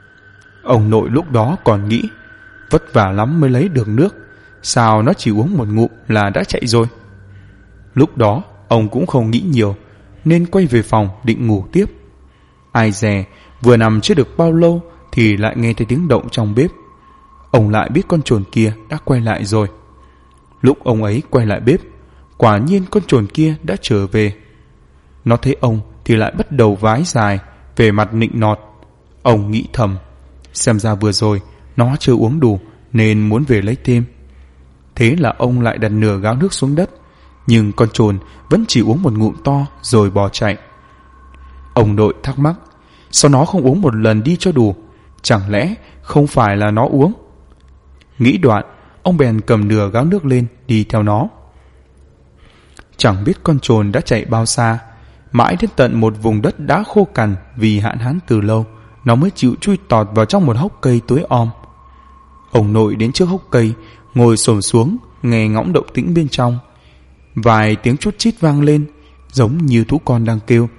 [SPEAKER 2] Ông nội lúc đó còn nghĩ, vất vả lắm mới lấy được nước, sao nó chỉ uống một ngụm là đã chạy rồi. Lúc đó ông cũng không nghĩ nhiều, nên quay về phòng định ngủ tiếp. Ai dè vừa nằm chưa được bao lâu thì lại nghe thấy tiếng động trong bếp. Ông lại biết con trồn kia đã quay lại rồi. Lúc ông ấy quay lại bếp, quả nhiên con trồn kia đã trở về. Nó thấy ông thì lại bắt đầu vái dài, về mặt nịnh nọt. Ông nghĩ thầm, xem ra vừa rồi nó chưa uống đủ nên muốn về lấy thêm. Thế là ông lại đặt nửa gáo nước xuống đất, nhưng con trồn vẫn chỉ uống một ngụm to rồi bỏ chạy. Ông nội thắc mắc, sao nó không uống một lần đi cho đủ? Chẳng lẽ không phải là nó uống? Nghĩ đoạn, ông bèn cầm nửa gáo nước lên đi theo nó. Chẳng biết con trồn đã chạy bao xa, mãi đến tận một vùng đất đã khô cằn vì hạn hán từ lâu, nó mới chịu chui tọt vào trong một hốc cây tối om. Ông nội đến trước hốc cây, ngồi xổm xuống nghe ngóng động tĩnh bên trong. Vài tiếng chút chít vang lên, giống như thú con đang kêu.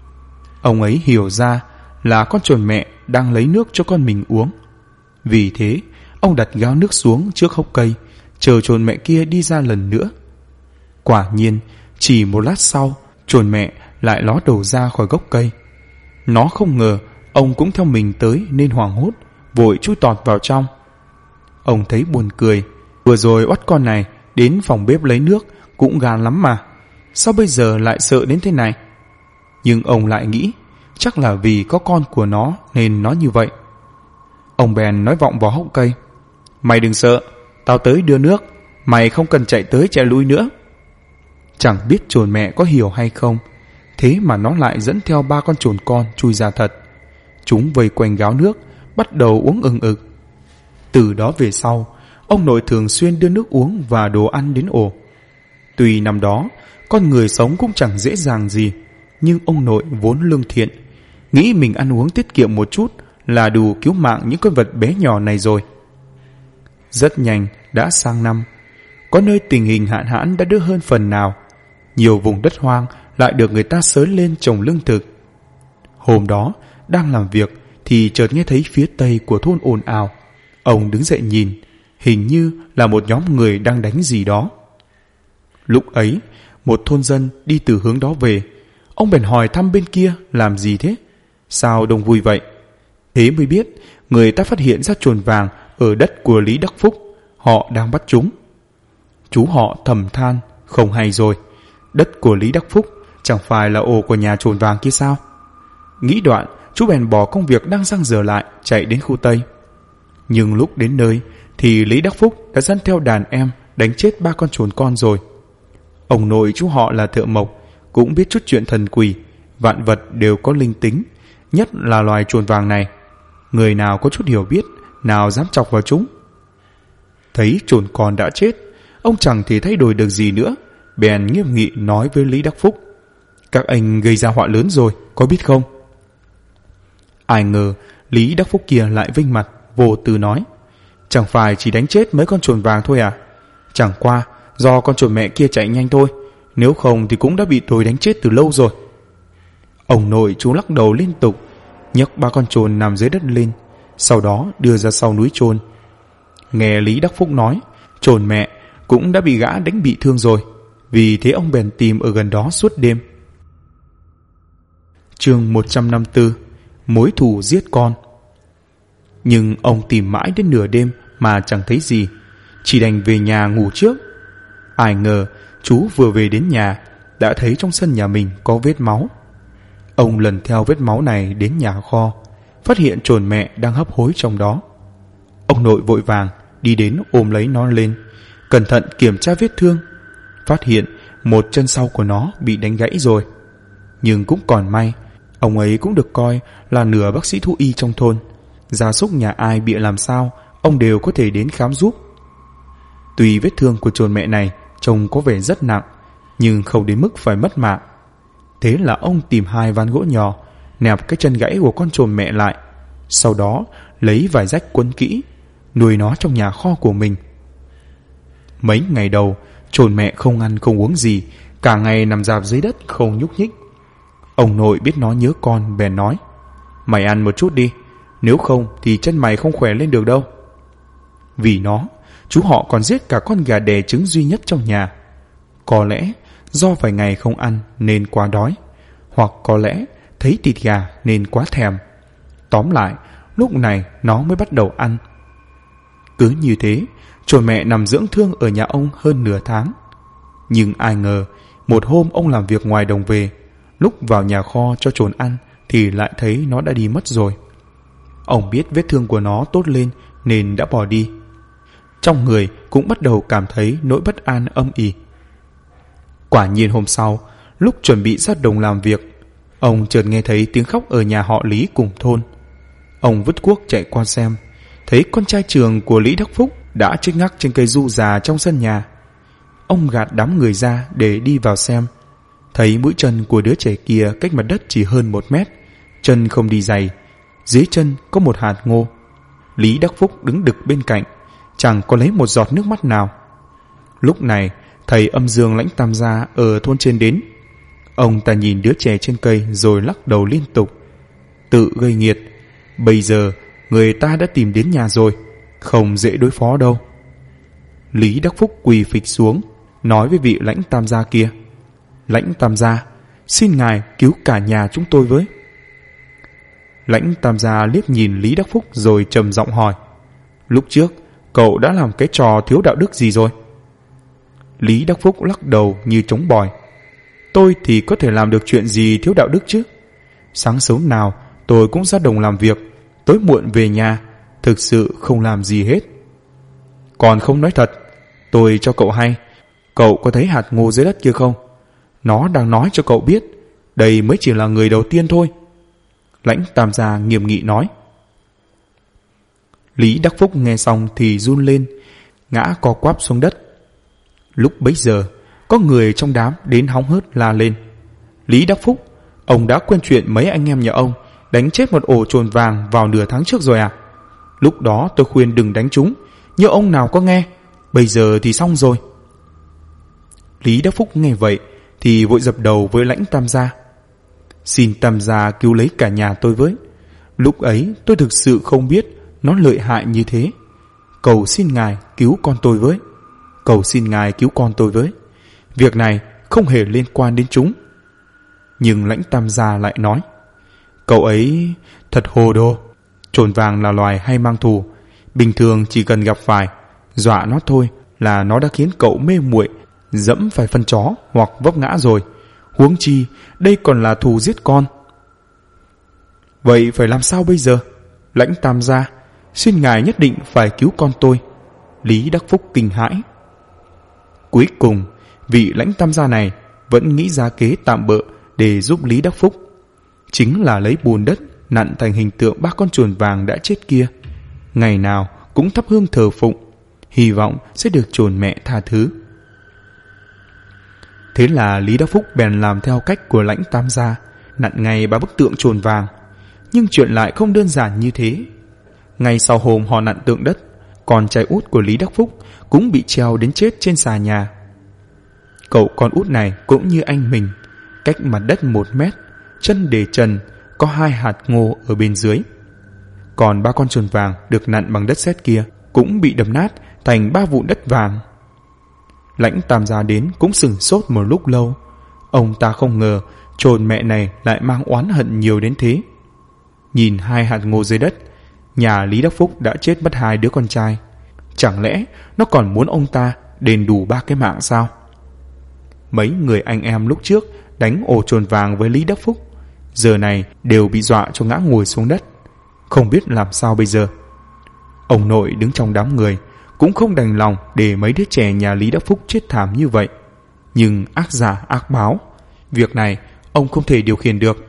[SPEAKER 2] Ông ấy hiểu ra là con trồn mẹ đang lấy nước cho con mình uống. Vì thế, ông đặt gáo nước xuống trước hốc cây, chờ trồn mẹ kia đi ra lần nữa. Quả nhiên, chỉ một lát sau, trồn mẹ lại ló đầu ra khỏi gốc cây. Nó không ngờ ông cũng theo mình tới nên hoảng hốt, vội chui tọt vào trong. Ông thấy buồn cười, vừa rồi oắt con này đến phòng bếp lấy nước cũng gan lắm mà, sao bây giờ lại sợ đến thế này? Nhưng ông lại nghĩ, chắc là vì có con của nó nên nó như vậy. Ông bèn nói vọng vào hốc cây, mày đừng sợ, tao tới đưa nước, mày không cần chạy tới chạy lui nữa. Chẳng biết trồn mẹ có hiểu hay không, thế mà nó lại dẫn theo 3 con trồn con chui ra thật. Chúng vây quanh gáo nước, bắt đầu uống ừng ực. Từ đó về sau, ông nội thường xuyên đưa nước uống và đồ ăn đến ổ. Tuy năm đó, con người sống cũng chẳng dễ dàng gì, nhưng ông nội vốn lương thiện, nghĩ mình ăn uống tiết kiệm một chút là đủ cứu mạng những con vật bé nhỏ này rồi. Rất nhanh đã sang năm, có nơi tình hình hạn hán đã đỡ hơn phần nào, nhiều vùng đất hoang lại được người ta xới lên trồng lương thực. Hôm đó đang làm việc thì chợt nghe thấy phía tây của thôn ồn ào. Ông đứng dậy nhìn, hình như là một nhóm người đang đánh gì đó. Lúc ấy, một thôn dân đi từ hướng đó về. Ông bèn hỏi thăm bên kia làm gì thế, sao đông vui vậy. Thế mới biết người ta phát hiện ra trồn vàng ở đất của Lý Đắc Phúc, họ đang bắt chúng. Chú họ thầm than, không hay rồi, đất của Lý Đắc Phúc chẳng phải là ổ của nhà trồn vàng kia sao?
[SPEAKER 1] Nghĩ đoạn, chú bèn bỏ công việc đang dang dở lại, chạy đến khu Tây. Nhưng lúc đến nơi thì Lý Đắc Phúc đã dẫn theo đàn em đánh chết 3 con trồn con rồi. Ông nội chú họ là thợ mộc, cũng biết chút chuyện thần quỷ, vạn vật đều có linh tính, nhất là loài trồn vàng này. Người nào có chút hiểu biết, nào dám chọc vào chúng. Thấy trồn con đã chết, ông chẳng thể thay đổi được gì nữa, bèn nghiêm nghị nói với Lý Đắc Phúc: các anh gây ra họa lớn rồi, có biết không? Ai ngờ Lý Đắc Phúc kia lại vinh mặt, vô tư nói: chẳng phải chỉ đánh chết mấy con trồn vàng thôi à? Chẳng qua do con trồn mẹ kia chạy nhanh thôi, nếu không thì cũng đã bị tôi đánh chết từ lâu rồi. Ông nội chú lắc đầu liên tục, nhấc 3 con trồn nằm dưới đất lên, sau đó đưa ra sau núi chôn. Nghe Lý Đắc Phúc nói, trồn mẹ cũng đã bị gã đánh bị thương rồi, vì thế ông bèn tìm ở gần đó suốt đêm. Chương 154: Mối thù giết con. Nhưng ông tìm mãi đến nửa đêm mà chẳng thấy gì, chỉ đành về nhà ngủ trước. Ai ngờ chú vừa về đến nhà đã thấy trong sân nhà mình có vết máu. Ông lần theo vết máu này đến nhà kho, phát hiện trồn mẹ đang hấp hối trong đó. Ông nội vội vàng đi đến ôm lấy nó lên, cẩn thận kiểm tra vết thương, phát hiện một chân sau của nó bị đánh gãy rồi. Nhưng cũng còn may, ông ấy cũng được coi là nửa bác sĩ thú y trong thôn, gia súc nhà ai bị làm sao ông đều có thể đến khám giúp. Tuy vết thương của trồn mẹ này trông có vẻ rất nặng, nhưng không đến mức phải mất mạng. Thế là ông tìm 2 ván gỗ nhỏ, nẹp cái chân gãy của con trồn mẹ lại, sau đó lấy vải rách quấn kỹ, nuôi nó trong nhà kho của mình. Mấy ngày đầu, trồn mẹ không ăn không uống gì, cả ngày nằm rạp dưới đất không nhúc nhích. Ông nội biết nó nhớ con, bèn nói: mày ăn một chút đi, nếu không thì chân mày không khỏe lên được đâu. Vì nó, chú họ còn giết cả con gà đẻ trứng duy nhất trong nhà. Có lẽ do vài ngày không ăn nên quá đói, hoặc có lẽ thấy thịt gà nên quá thèm. Tóm lại, lúc này nó mới bắt đầu ăn. Cứ như thế, trồn mẹ nằm dưỡng thương ở nhà ông hơn nửa tháng. Nhưng ai ngờ, một hôm ông làm việc ngoài đồng về, lúc vào nhà kho cho trồn ăn thì lại thấy nó đã đi mất rồi. Ông biết vết thương của nó tốt lên nên đã bỏ đi. Trong người cũng bắt đầu cảm thấy nỗi bất an âm ỉ. Quả nhiên hôm sau, lúc chuẩn bị ra đồng làm việc, ông chợt nghe thấy tiếng khóc ở nhà họ Lý cùng thôn. Ông vứt cuốc chạy qua xem, thấy con trai trường của Lý Đắc Phúc đã chết ngắc trên cây du già trong sân nhà. Ông gạt đám người ra để đi vào xem, thấy mũi chân của đứa trẻ kia cách mặt đất chỉ hơn 1 mét, chân không đi giày, dưới chân có một hạt ngô. Lý Đắc Phúc đứng đực bên cạnh, chẳng có lấy một giọt nước mắt nào. Lúc này thầy âm dương Lãnh Tam gia ở thôn trên đến. Ông ta nhìn đứa trẻ trên cây rồi lắc đầu liên tục: tự gây nghiệt, bây giờ người ta đã tìm đến nhà rồi, không dễ đối phó đâu. Lý Đắc Phúc quỳ phịch xuống, nói với vị Lãnh Tam gia kia: Lãnh Tam gia, xin ngài cứu cả nhà chúng tôi với. Lãnh Tam gia liếc nhìn Lý Đắc Phúc rồi trầm giọng hỏi: lúc trước cậu đã làm cái trò thiếu đạo đức gì rồi? Lý Đắc Phúc lắc đầu như trống bòi: tôi thì có thể làm được chuyện gì thiếu đạo đức chứ? Sáng sớm nào tôi cũng ra đồng làm việc, tối muộn về nhà, thực sự không làm gì hết. Còn không nói thật, tôi cho cậu hay, cậu có thấy hạt ngô dưới đất kia không? Nó đang nói cho cậu biết, đây mới chỉ là người đầu tiên thôi. Lãnh Tam gia nghiêm nghị nói. Lý Đắc Phúc nghe xong thì run lên, ngã co quắp xuống đất. Lúc bấy giờ, có người trong đám đến hóng hớt la lên: Lý Đắc Phúc, ông đã quên chuyện mấy anh em nhà ông đánh chết một ổ trồn vàng vào nửa tháng trước rồi à? Lúc đó tôi khuyên đừng đánh chúng, nhưng ông nào có nghe, bây giờ thì xong rồi. Lý Đắc Phúc nghe vậy thì vội dập đầu với Lãnh Tam gia: xin Tam gia cứu lấy cả nhà tôi với. Lúc ấy tôi thực sự không biết nó lợi hại như thế. Cầu xin ngài cứu con tôi với. Cầu xin ngài cứu con tôi với. Việc này không hề liên quan đến chúng. Nhưng Lãnh Tam gia lại nói: cậu ấy thật hồ đồ. Trồn vàng là loài hay mang thù, bình thường chỉ cần gặp phải dọa nó thôi là nó đã khiến cậu mê muội, dẫm phải phân chó hoặc vấp ngã rồi. Huống chi đây còn là thù giết con. Vậy phải làm sao bây giờ? Lãnh Tam gia, xin ngài nhất định phải cứu con tôi. Lý Đắc Phúc kinh hãi. Cuối cùng, vị Lãnh Tam gia này vẫn nghĩ ra kế tạm bợ để giúp Lý Đắc Phúc. Chính là lấy bùn đất nặn thành hình tượng ba con chuồn vàng đã chết kia, ngày nào cũng thắp hương thờ phụng, hy vọng sẽ được chuồn mẹ tha thứ. Thế là Lý Đắc Phúc bèn làm theo cách của Lãnh Tam gia, nặn ngay ba bức tượng chuồn vàng. Nhưng chuyện lại không đơn giản như thế. Ngay sau hôm họ nặn tượng đất, con trai út của Lý Đắc Phúc cũng bị treo đến chết trên xà nhà. Cậu con út này cũng như anh mình, cách mặt đất 1 mét, chân để trần, có 2 hạt ngô ở bên dưới. Còn ba con chuồn vàng được nặn bằng đất sét kia cũng bị đập nát thành 3 vụn đất vàng. Lãnh Tam gia đến cũng sửng sốt một lúc lâu. Ông ta không ngờ chồn mẹ này lại mang oán hận nhiều đến thế. Nhìn 2 hạt ngô dưới đất, nhà Lý Đắc Phúc đã chết mất 2 đứa con trai. Chẳng lẽ nó còn muốn ông ta đền đủ 3 cái mạng sao? Mấy người anh em lúc trước đánh ổ chồn vàng với Lý Đắc Phúc, giờ này đều bị dọa cho ngã ngồi xuống đất, không biết làm sao bây giờ. Ông nội đứng trong đám người cũng không đành lòng để mấy đứa trẻ nhà Lý Đắc Phúc chết thảm như vậy. Nhưng ác giả ác báo, việc này ông không thể điều khiển được.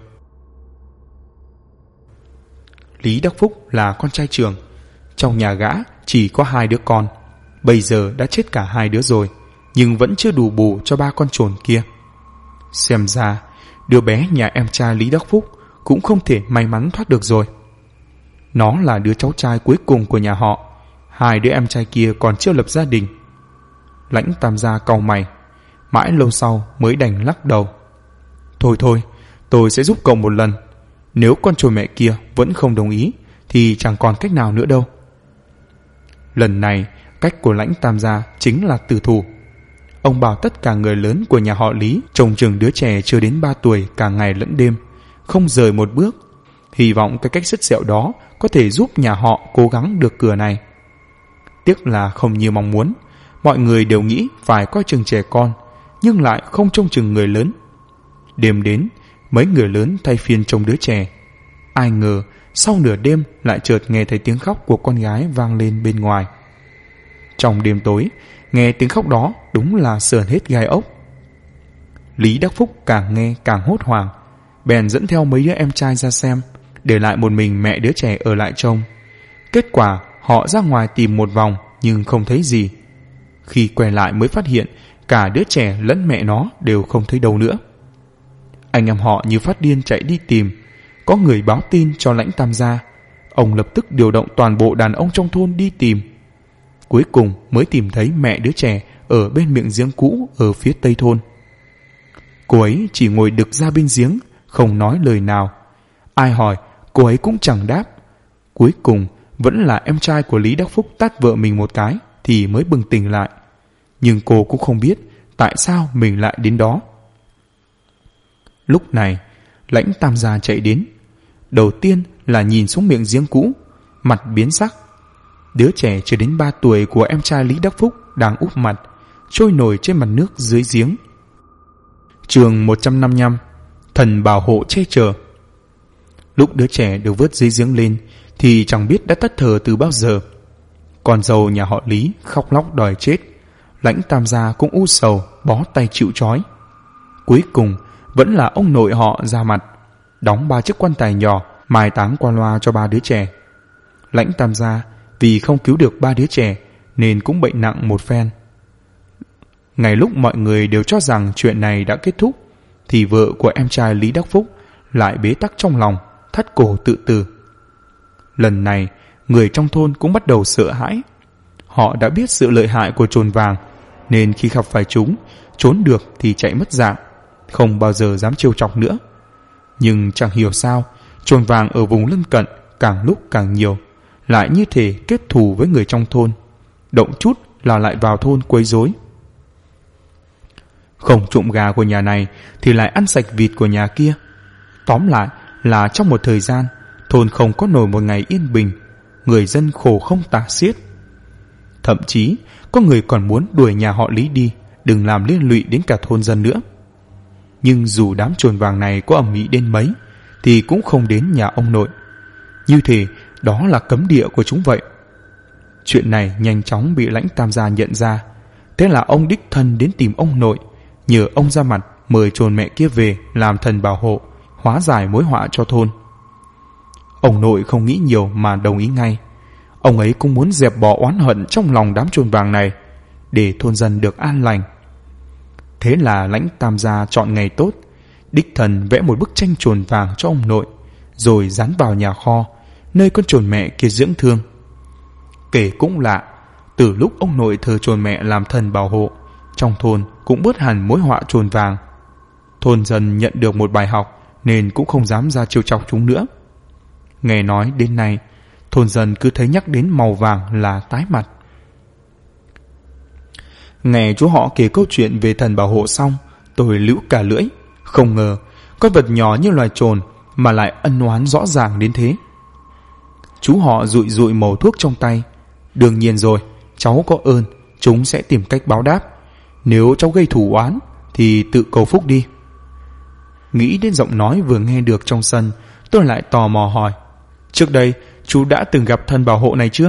[SPEAKER 1] Lý Đắc Phúc là con trai trưởng, trong nhà gã chỉ có 2 đứa con, bây giờ đã chết cả 2 đứa rồi, nhưng vẫn chưa đủ bù cho 3 con chồn kia. Xem ra đứa bé nhà em trai Lý Đắc Phúc cũng không thể may mắn thoát được rồi. Nó là đứa cháu trai cuối cùng của nhà họ, 2 đứa em trai kia còn chưa lập gia đình. Lãnh Tam gia cau mày, mãi lâu sau mới đành lắc đầu. Thôi, tôi sẽ giúp cậu một lần. Nếu con chồn mẹ kia vẫn không đồng ý thì chẳng còn cách nào nữa đâu. Lần này cách của Lãnh Tam gia chính là tử thủ. Ông bảo tất cả người lớn của nhà họ Lý trông chừng đứa trẻ chưa đến 3 tuổi cả ngày lẫn đêm, không rời một bước, hy vọng cái cách sứt sẹo đó có thể giúp nhà họ cố gắng được cửa này. Tiếc là không như mong muốn, mọi người đều nghĩ phải coi chừng trẻ con, nhưng lại không trông chừng người lớn. Đêm đến, mấy người lớn thay phiên trông đứa trẻ. Ai ngờ sau nửa đêm lại chợt nghe thấy tiếng khóc của con gái vang lên bên ngoài. Trong đêm tối, nghe tiếng khóc đó đúng là sởn hết gai ốc. Lý Đắc Phúc càng nghe càng hốt hoảng, bèn dẫn theo mấy đứa em trai ra xem, để lại một mình mẹ đứa trẻ ở lại trông. Kết quả họ ra ngoài tìm một vòng nhưng không thấy gì. Khi quay lại mới phát hiện cả đứa trẻ lẫn mẹ nó đều không thấy đâu nữa. Anh em họ như phát điên chạy đi tìm. Có người báo tin cho Lãnh Tam gia. Ông lập tức điều động toàn bộ đàn ông trong thôn đi tìm. Cuối cùng mới tìm thấy mẹ đứa trẻ ở bên miệng giếng cũ ở phía tây thôn. Cô ấy chỉ ngồi đực ra bên giếng, không nói lời nào. Ai hỏi cô ấy cũng chẳng đáp. Cuối cùng vẫn là em trai của Lý Đắc Phúc tát vợ mình một cái thì mới bừng tỉnh lại. Nhưng cô cũng không biết tại sao mình lại đến đó. Lúc này Lãnh Tam gia chạy đến. Đầu tiên là nhìn xuống miệng giếng cũ, mặt biến sắc. Đứa trẻ chưa đến 3 tuổi của em trai Lý Đắc Phúc đang úp mặt, trôi nổi trên mặt nước dưới giếng. Chương 155, thần bảo hộ che chở. Lúc đứa trẻ được vớt dưới giếng lên thì chẳng biết đã tắt thở từ bao giờ. Con dâu nhà họ Lý khóc lóc đòi chết. Lãnh Tam gia cũng u sầu, bó tay chịu trói. Cuối cùng vẫn là ông nội họ ra mặt, đóng 3 chiếc quan tài nhỏ mai táng qua loa cho 3 đứa trẻ. Lãnh Tam gia vì không cứu được 3 đứa trẻ nên cũng bệnh nặng một phen. Ngay lúc mọi người đều cho rằng chuyện này đã kết thúc thì vợ của em trai Lý Đắc Phúc lại bế tắc trong lòng, thắt cổ tự tử. Lần này người trong thôn cũng bắt đầu sợ hãi. Họ đã biết sự lợi hại của chồn vàng nên khi gặp phải chúng, trốn được thì chạy mất dạng, không bao giờ dám trêu chọc nữa. Nhưng chẳng hiểu sao chồn vàng ở vùng lân cận càng lúc càng nhiều, lại như thể kết thù với người trong thôn, động chút là lại vào thôn quấy rối. Không trộm gà của nhà này thì lại ăn sạch vịt của nhà kia. Tóm lại là trong một thời gian thôn không có nổi một ngày yên bình, người dân khổ không tả xiết. Thậm chí có người còn muốn đuổi nhà họ Lý đi, đừng làm liên lụy đến cả thôn dân nữa. Nhưng dù đám chồn vàng này có ầm ĩ đến mấy thì cũng không đến nhà ông nội. Như thế đó là cấm địa của chúng vậy. Chuyện này nhanh chóng bị Lãnh Tam gia nhận ra. Thế là ông đích thân đến tìm ông nội, nhờ ông ra mặt mời chồn mẹ kia về làm thần bảo hộ, hóa giải mối họa cho thôn. Ông nội không nghĩ nhiều mà đồng ý ngay. Ông ấy cũng muốn dẹp bỏ oán hận trong lòng đám chồn vàng này, để thôn dân được an lành. Thế là Lãnh Tam gia chọn ngày tốt, đích thân vẽ một bức tranh chồn vàng cho ông nội, rồi dán vào nhà kho, nơi con chồn mẹ kia dưỡng thương. Kể cũng lạ, từ lúc ông nội thờ chồn mẹ làm thần bảo hộ, trong thôn cũng bớt hẳn mối họa chồn vàng. Thôn dân nhận được một bài học nên cũng không dám ra trêu chọc chúng nữa. Nghe nói đến nay, thôn dân cứ thấy nhắc đến màu vàng là tái mặt. Nghe chú họ kể câu chuyện về thần bảo hộ xong, tôi lưỡi cả lưỡi. Không ngờ con vật nhỏ như loài chồn mà lại ân oán rõ ràng đến thế. Chú họ dụi dụi mẩu thuốc trong tay. Đương nhiên rồi, cháu có ơn, chúng sẽ tìm cách báo đáp. Nếu cháu gây thù oán thì tự cầu phúc đi. Nghĩ đến giọng nói vừa nghe được trong sân, tôi lại tò mò hỏi: trước đây chú đã từng gặp thần bảo hộ này chưa?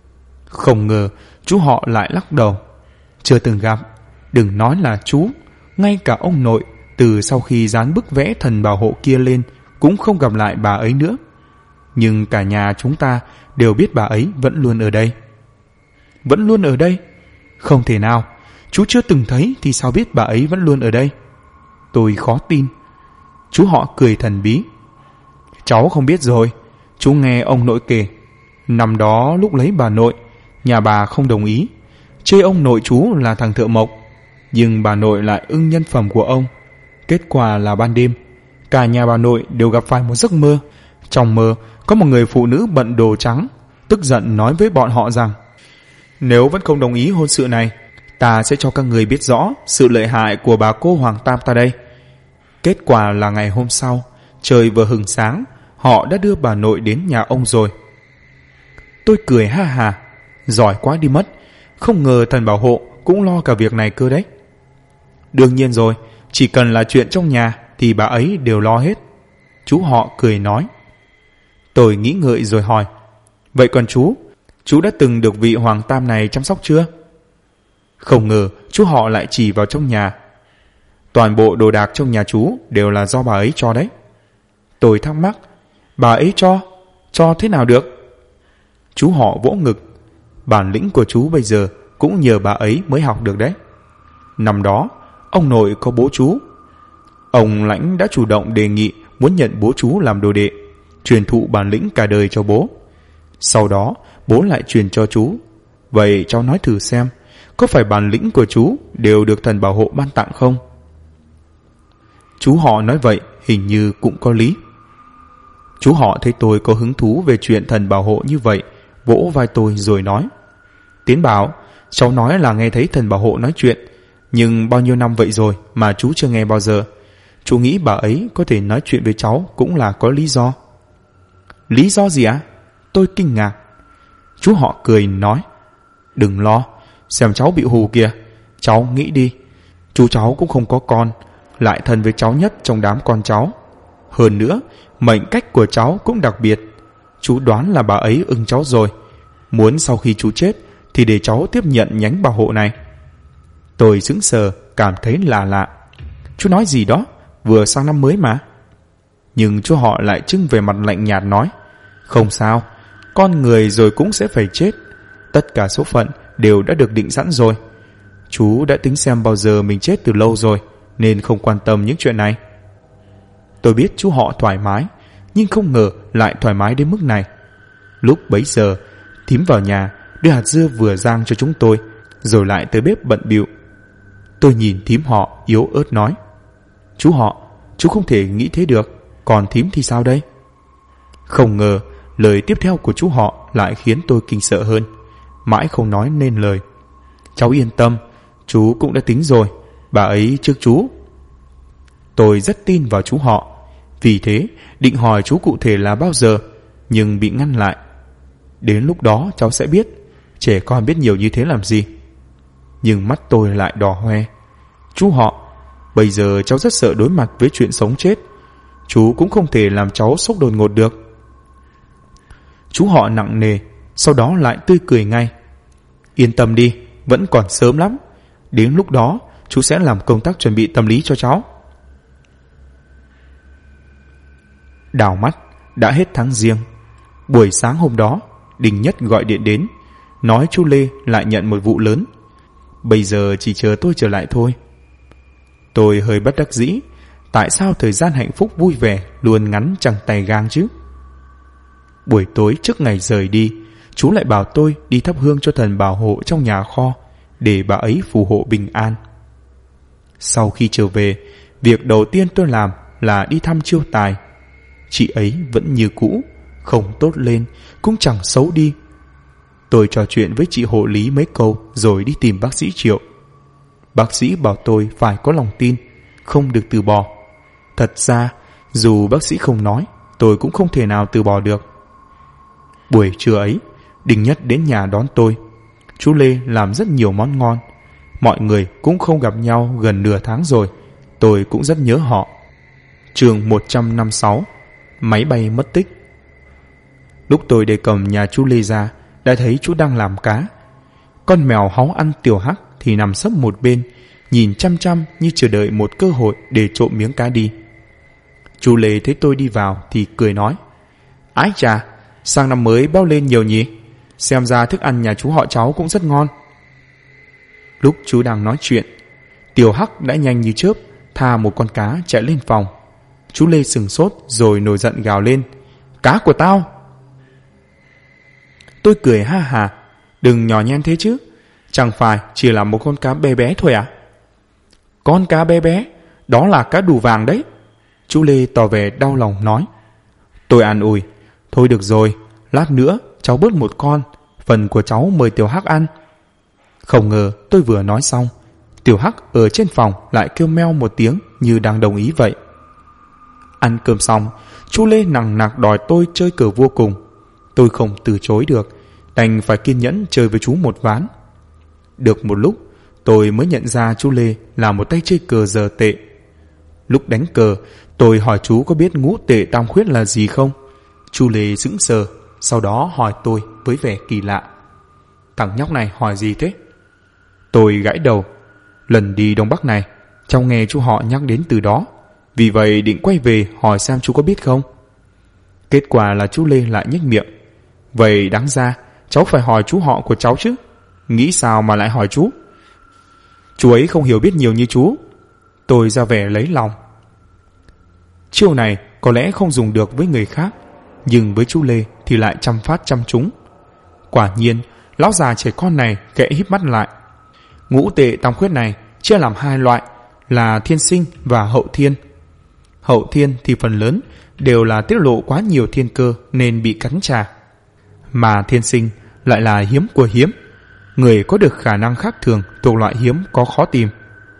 [SPEAKER 1] Không ngờ chú họ lại lắc đầu: chưa từng gặp. Đừng nói là chú, ngay cả ông nội từ sau khi dán bức vẽ thần bảo hộ kia lên cũng không gặp lại bà ấy nữa. Nhưng cả nhà chúng ta đều biết bà ấy vẫn luôn ở đây. Vẫn luôn ở đây? Không thể nào, chú chưa từng thấy thì sao biết bà ấy vẫn luôn ở đây? Tôi khó tin. Chú họ cười thần bí: cháu không biết rồi, chú nghe ông nội kể. Năm đó lúc lấy bà nội, nhà bà không đồng ý, chê ông nội chú là thằng thợ mộc. Nhưng bà nội lại ưng nhân phẩm của ông. Kết quả là ban đêm, cả nhà bà nội đều gặp phải một giấc mơ. Trong mơ có một người phụ nữ bận đồ trắng, tức giận nói với bọn họ rằng: nếu vẫn không đồng ý hôn sự này, ta sẽ cho các người biết rõ sự lợi hại của bà cô Hoàng Tam ta đây. Kết quả là ngày hôm sau, trời vừa hừng sáng, họ đã đưa bà nội đến nhà ông rồi. Tôi cười ha hà, giỏi quá đi mất, không ngờ thần bảo hộ cũng lo cả việc này cơ đấy. Đương nhiên rồi, chỉ cần là chuyện trong nhà thì bà ấy đều lo hết. Chú họ cười nói. Tôi nghĩ ngợi rồi hỏi: vậy còn chú đã từng được vị Hoàng Tam này chăm sóc chưa? Không ngờ chú họ lại chỉ vào trong nhà. Toàn bộ đồ đạc trong nhà chú đều là do bà ấy cho đấy. Tôi thắc mắc: bà ấy cho thế nào được? Chú họ vỗ ngực: bản lĩnh của chú bây giờ cũng nhờ bà ấy mới học được đấy. Năm đó ông nội có bố chú, ông Lãnh đã chủ động đề nghị muốn nhận bố chú làm đồ đệ, truyền thụ bản lĩnh cả đời cho bố. Sau đó bố lại truyền cho chú. Vậy cháu nói thử xem, có phải bản lĩnh của chú đều được thần bảo hộ ban tặng không? Chú họ nói vậy hình như cũng có lý. Chú họ thấy tôi có hứng thú về chuyện thần bảo hộ như vậy, vỗ vai tôi rồi nói: Tiến Bảo, cháu nói là nghe thấy thần bảo hộ nói chuyện, nhưng bao nhiêu năm vậy rồi mà chú chưa nghe bao giờ. Chú nghĩ bà ấy có thể nói chuyện với cháu cũng là có lý do. Lý do gì ạ? Tôi kinh ngạc. Chú họ cười nói: đừng lo, xem cháu bị hù kìa. Cháu nghĩ đi, chú cháu cũng không có con, lại thân với cháu nhất trong đám con cháu. Hơn nữa, mệnh cách của cháu cũng đặc biệt. Chú đoán là bà ấy ưng cháu rồi, muốn sau khi chú chết thì để cháu tiếp nhận nhánh bảo hộ này. Tôi sững sờ, cảm thấy lạ lạ. Chú nói gì đó, vừa sang năm mới mà. Nhưng chú họ lại trưng về mặt lạnh nhạt nói: không sao, con người rồi cũng sẽ phải chết. Tất cả số phận đều đã được định sẵn rồi. Chú đã tính xem bao giờ mình chết từ lâu rồi, nên không quan tâm những chuyện này. Tôi biết chú họ thoải mái, nhưng không ngờ lại thoải mái đến mức này. Lúc bấy giờ, thím vào nhà đưa hạt dưa vừa rang cho chúng tôi, rồi lại tới bếp bận bịu. Tôi nhìn thím họ yếu ớt nói: chú họ, chú không thể nghĩ thế được, còn thím thì sao đây? Không ngờ lời tiếp theo của chú họ lại khiến tôi kinh sợ hơn, mãi không nói nên lời. Cháu yên tâm, chú cũng đã tính rồi, bà ấy trước chú. Tôi rất tin vào chú họ, vì thế định hỏi chú cụ thể là bao giờ, nhưng bị ngăn lại. Đến lúc đó cháu sẽ biết, trẻ con biết nhiều như thế làm gì. Nhưng mắt tôi lại đỏ hoe. Chú họ, bây giờ cháu rất sợ đối mặt với chuyện sống chết. Chú cũng không thể làm cháu sốc đột ngột được. Chú họ nặng nề, sau đó lại tươi cười ngay. Yên tâm đi, vẫn còn sớm lắm. Đến lúc đó chú sẽ làm công tác chuẩn bị tâm lý cho cháu. Đảo mắt, đã hết tháng Giêng. Buổi sáng hôm đó, Đình Nhất gọi điện đến, nói chú Lê lại nhận một vụ lớn. Bây giờ chỉ chờ tôi trở lại thôi. Tôi hơi bất đắc dĩ. Tại sao thời gian hạnh phúc vui vẻ luôn ngắn chẳng tay gang chứ? Buổi tối trước ngày rời đi, chú lại bảo tôi đi thắp hương cho thần bảo hộ trong nhà kho, để bà ấy phù hộ bình an. Sau khi trở về, việc đầu tiên tôi làm là đi thăm Chiêu Tài. Chị ấy vẫn như cũ, không tốt lên, cũng chẳng xấu đi. Tôi trò chuyện với chị hộ lý mấy câu rồi đi tìm bác sĩ Triệu. Bác sĩ bảo tôi phải có lòng tin, không được từ bỏ. Thật ra, dù bác sĩ không nói, tôi cũng không thể nào từ bỏ được. Buổi trưa ấy, Đình Nhất đến nhà đón tôi. Chú Lê làm rất nhiều món ngon. Mọi người cũng không gặp nhau gần nửa tháng rồi. Tôi cũng rất nhớ họ. Chương 156, máy bay mất tích. Lúc tôi đề cầm nhà chú Lê ra, đã thấy chú đang làm cá. Con mèo háu ăn Tiểu Hắc thì nằm sấp một bên, nhìn chăm chăm như chờ đợi một cơ hội để trộm miếng cá đi. Chú Lê thấy tôi đi vào thì cười nói: Ái chà, sang năm mới bao lên nhiều nhỉ? Xem ra thức ăn nhà chú họ cháu cũng rất ngon. Lúc chú đang nói chuyện, Tiểu Hắc đã nhanh như chớp tha một con cá chạy lên phòng. Chú Lê sừng sốt rồi nổi giận gào lên: Cá của tao! Tôi cười ha hà: Đừng nhỏ nhen thế chứ, chẳng phải chỉ là một con cá bé bé thôi à? Con cá bé bé? Đó là cá đù vàng đấy. Chú Lê tỏ vẻ đau lòng nói. Tôi an ủi: Thôi được rồi, lát nữa cháu bớt một con, phần của cháu mời Tiểu Hắc ăn. Không ngờ tôi vừa nói xong, Tiểu Hắc ở trên phòng lại kêu meo một tiếng như đang đồng ý vậy. Ăn cơm xong, chú Lê nằng nặc đòi tôi chơi cờ vua cùng. Tôi không từ chối được, đành phải kiên nhẫn chơi với chú một ván. Được một lúc, tôi mới nhận ra chú Lê là một tay chơi cờ dở tệ. Lúc đánh cờ, tôi hỏi chú có biết ngũ tệ tam khuyết là gì không? Chú Lê sững sờ, sau đó hỏi tôi với vẻ kỳ lạ: Thằng nhóc này hỏi gì thế? Tôi gãi đầu. Lần đi Đông Bắc này, cháu nghe chú họ nhắc đến từ đó, vì vậy định quay về hỏi xem chú có biết không. Kết quả là chú Lê lại nhếch miệng: Vậy đáng ra cháu phải hỏi chú họ của cháu chứ. Nghĩ sao mà lại hỏi chú? Chú ấy không hiểu biết nhiều như chú. Tôi ra vẻ lấy lòng. Chiêu này có lẽ không dùng được với người khác, nhưng với chú Lê thì lại trăm phát trăm trúng. Quả nhiên, lão già trẻ con này khẽ híp mắt lại. Ngũ tệ tam khuyết này chia làm hai loại là thiên sinh và hậu thiên. Hậu thiên thì phần lớn đều là tiết lộ quá nhiều thiên cơ nên bị cắn trả, mà thiên sinh lại là hiếm của hiếm. Người có được khả năng khác thường thuộc loại hiếm có khó tìm.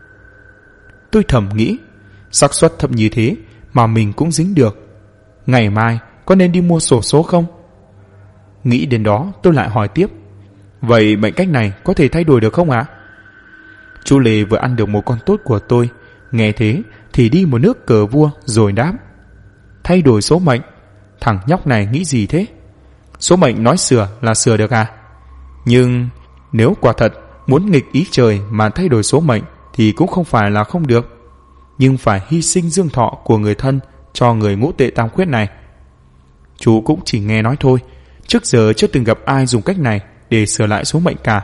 [SPEAKER 1] Tôi thầm nghĩ, xác suất thấp như thế mà mình cũng dính được. Ngày mai có nên đi mua xổ số không? Nghĩ đến đó tôi lại hỏi tiếp: Vậy mệnh cách này có thể thay đổi được không ạ? Chú Lê vừa ăn được một con tốt của tôi, nghe thế thì đi một nước cờ vua rồi đáp: Thay đổi số mệnh? Thằng nhóc này nghĩ gì thế? Số mệnh nói sửa là sửa được à? Nhưng nếu quả thật muốn nghịch ý trời mà thay đổi số mệnh thì cũng không phải là không được, nhưng phải hy sinh dương thọ của người thân cho người ngũ tệ tam khuyết này. Chú cũng chỉ nghe nói thôi, trước giờ chưa từng gặp ai dùng cách này để sửa lại số mệnh cả.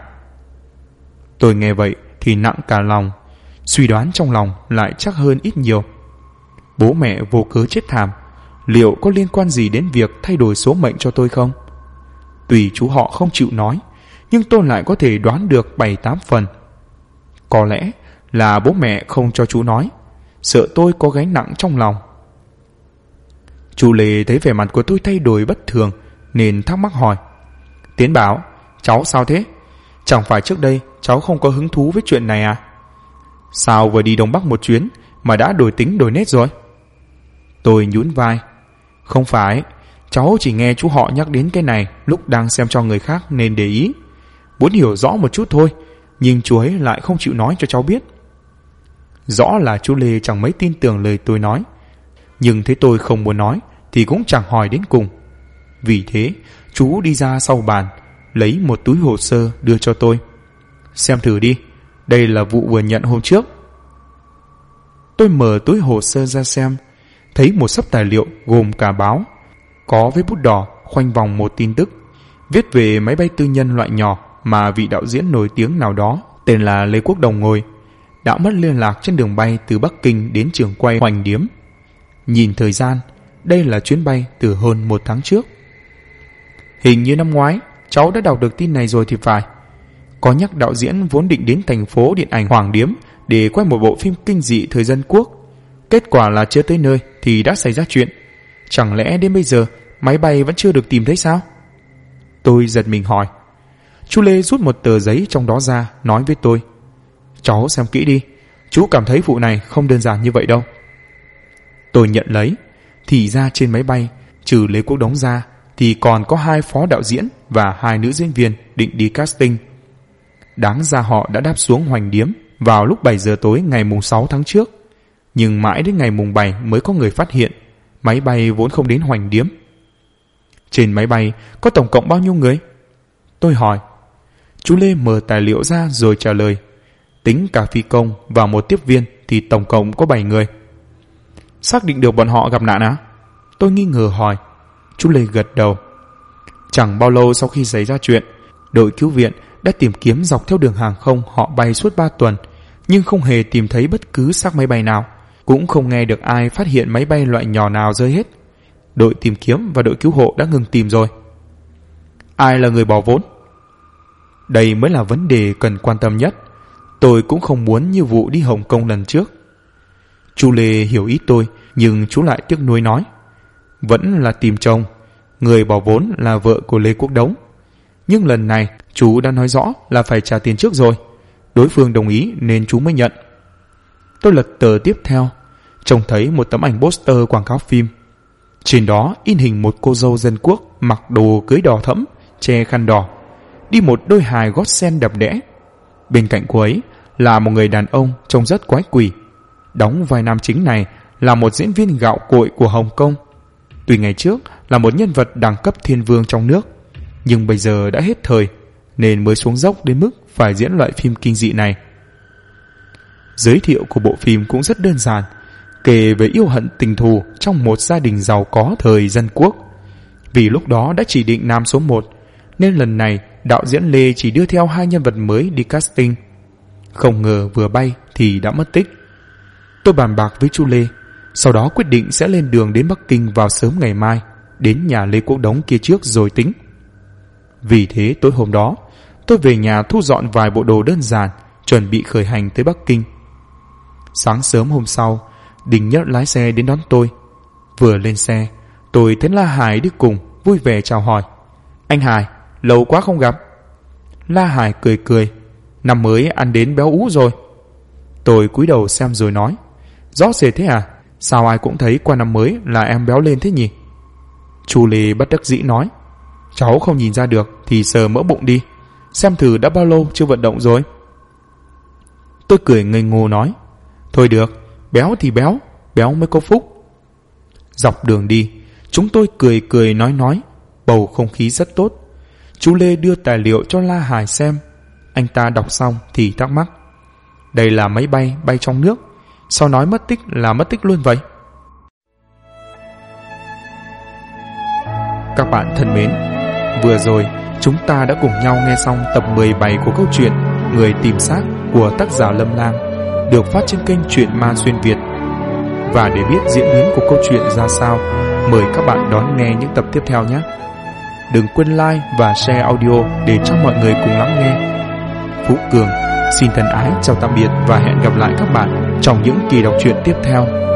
[SPEAKER 1] Tôi nghe vậy thì nặng cả lòng, suy đoán trong lòng lại chắc hơn ít nhiều. Bố mẹ vô cớ chết thảm, liệu có liên quan gì đến việc thay đổi số mệnh cho tôi không? Tùy chú họ không chịu nói, nhưng tôi lại có thể đoán được 7-8 phần. Có lẽ là bố mẹ không cho chú nói, sợ tôi có gánh nặng trong lòng. Chú Lê thấy vẻ mặt của tôi thay đổi bất thường nên thắc mắc hỏi: Tiến Bảo, cháu sao thế? Chẳng phải trước đây cháu không có hứng thú với chuyện này à? Sao vừa đi Đông Bắc một chuyến mà đã đổi tính đổi nết rồi? Tôi nhún vai: Không phải, cháu chỉ nghe chú họ nhắc đến cái này lúc đang xem cho người khác nên để ý, muốn hiểu rõ một chút thôi, nhưng chú ấy lại không chịu nói cho cháu biết. Rõ là chú Lê chẳng mấy tin tưởng lời tôi nói, nhưng thấy tôi không muốn nói thì cũng chẳng hỏi đến cùng. Vì thế chú đi ra sau bàn, lấy một túi hồ sơ đưa cho tôi. Xem thử đi, đây là vụ vừa nhận hôm trước. Tôi mở túi hồ sơ ra xem, thấy một xấp tài liệu gồm cả báo, có với bút đỏ khoanh vòng một tin tức, viết về máy bay tư nhân loại nhỏ mà vị đạo diễn nổi tiếng nào đó tên là Lê Quốc Đồng ngồi, đã mất liên lạc trên đường bay từ Bắc Kinh đến trường quay Hoành Điếm. Nhìn thời gian, đây là chuyến bay từ hơn 1 tháng trước. Hình như năm ngoái cháu đã đọc được tin này rồi thì phải. Có nhắc đạo diễn vốn định đến thành phố điện ảnh Hoàng Điếm để quay một bộ phim kinh dị thời dân quốc. Kết quả là chưa tới nơi thì đã xảy ra chuyện. Chẳng lẽ đến bây giờ máy bay vẫn chưa được tìm thấy sao? Tôi giật mình hỏi. Chú Lê rút một tờ giấy trong đó ra, nói với tôi: cháu xem kỹ đi, chú cảm thấy vụ này không đơn giản như vậy đâu. Tôi nhận lấy, thì ra trên máy bay trừ Lê Quốc Đống ra thì còn có 2 phó đạo diễn và 2 nữ diễn viên định đi casting. Đáng ra họ đã đáp xuống Hoành Điếm vào lúc 7 giờ tối ngày mùng 6 tháng trước, nhưng mãi đến ngày mùng 7 mới có người phát hiện máy bay vốn không đến Hoành Điếm. Trên máy bay có tổng cộng bao nhiêu người? Tôi hỏi. Chú Lê mở tài liệu ra rồi trả lời: tính cả phi công và một tiếp viên thì tổng cộng có 7 người. Xác định được bọn họ gặp nạn á? Tôi nghi ngờ hỏi. Chú Lê gật đầu. Chẳng bao lâu sau khi xảy ra chuyện, đội cứu viện đã tìm kiếm dọc theo đường hàng không họ bay suốt 3 tuần, nhưng không hề tìm thấy bất cứ xác máy bay nào, cũng không nghe được ai phát hiện máy bay loại nhỏ nào rơi hết. Đội tìm kiếm và đội cứu hộ đã ngừng tìm rồi. Ai là người bỏ vốn? Đây mới là vấn đề cần quan tâm nhất. Tôi cũng không muốn như vụ đi Hồng Kông lần trước. Chú Lê hiểu ý tôi, nhưng chú lại tiếc nuối nói: vẫn là tìm chồng. Người bỏ vốn là vợ của Lê Quốc Đống. Nhưng lần này chú đã nói rõ là phải trả tiền trước rồi. Đối phương đồng ý nên chú mới nhận. Tôi lật tờ tiếp theo, trông thấy một tấm ảnh poster quảng cáo phim. Trên đó in hình một cô dâu dân quốc mặc đồ cưới đỏ thẫm, che khăn đỏ, đi một đôi hài gót sen đẹp đẽ. Bên cạnh cô ấy là một người đàn ông trông rất quái quỷ. Đóng vai nam chính này là một diễn viên gạo cội của Hồng Kông. Tuy ngày trước là một nhân vật đẳng cấp thiên vương trong nước, nhưng bây giờ đã hết thời nên mới xuống dốc đến mức phải diễn loại phim kinh dị này. Giới thiệu của bộ phim cũng rất đơn giản, kể về yêu hận tình thù trong một gia đình giàu có thời dân quốc. Vì lúc đó đã chỉ định nam số 1, nên lần này đạo diễn Lê chỉ đưa theo 2 nhân vật mới đi casting. Không ngờ vừa bay thì đã mất tích. Tôi bàn bạc với chú Lê, sau đó quyết định sẽ lên đường đến Bắc Kinh vào sớm ngày mai, đến nhà Lê Quốc Đống kia trước rồi tính. Vì thế tối hôm đó, tôi về nhà thu dọn vài bộ đồ đơn giản, chuẩn bị khởi hành tới Bắc Kinh. Sáng sớm hôm sau, Đình Nhất lái xe đến đón tôi. Vừa lên xe, tôi thấy La Hải đi cùng, vui vẻ chào hỏi: anh Hải, lâu quá không gặp. La Hải cười cười: năm mới ăn đến béo ú rồi. Tôi cúi đầu xem rồi nói: rõ rệt thế à? Sao ai cũng thấy qua năm mới là em béo lên thế nhỉ? Chú Lê bất đắc dĩ nói: cháu không nhìn ra được thì sờ mỡ bụng đi, xem thử đã bao lâu chưa vận động rồi. Tôi cười ngây ngô nói: thôi được, béo thì béo, béo mới có phúc. Dọc đường đi, chúng tôi cười cười nói, bầu không khí rất tốt. Chú Lê đưa tài liệu cho La Hải xem. Anh ta đọc xong thì thắc mắc: đây là máy bay bay trong nước, sao nói mất tích là mất tích luôn vậy? Các bạn thân mến, vừa rồi chúng ta đã cùng nhau nghe xong tập 17 của câu chuyện Người tìm xác của tác giả Lâm Lam, được phát trên kênh Truyện Ma Xuyên Việt. Và để biết diễn biến của câu chuyện ra sao, mời các bạn đón nghe những tập tiếp theo nhé. Đừng quên like và share audio để cho mọi người cùng lắng nghe. Phú Cường xin thân ái chào tạm biệt và hẹn gặp lại các bạn trong những kỳ đọc truyện tiếp theo.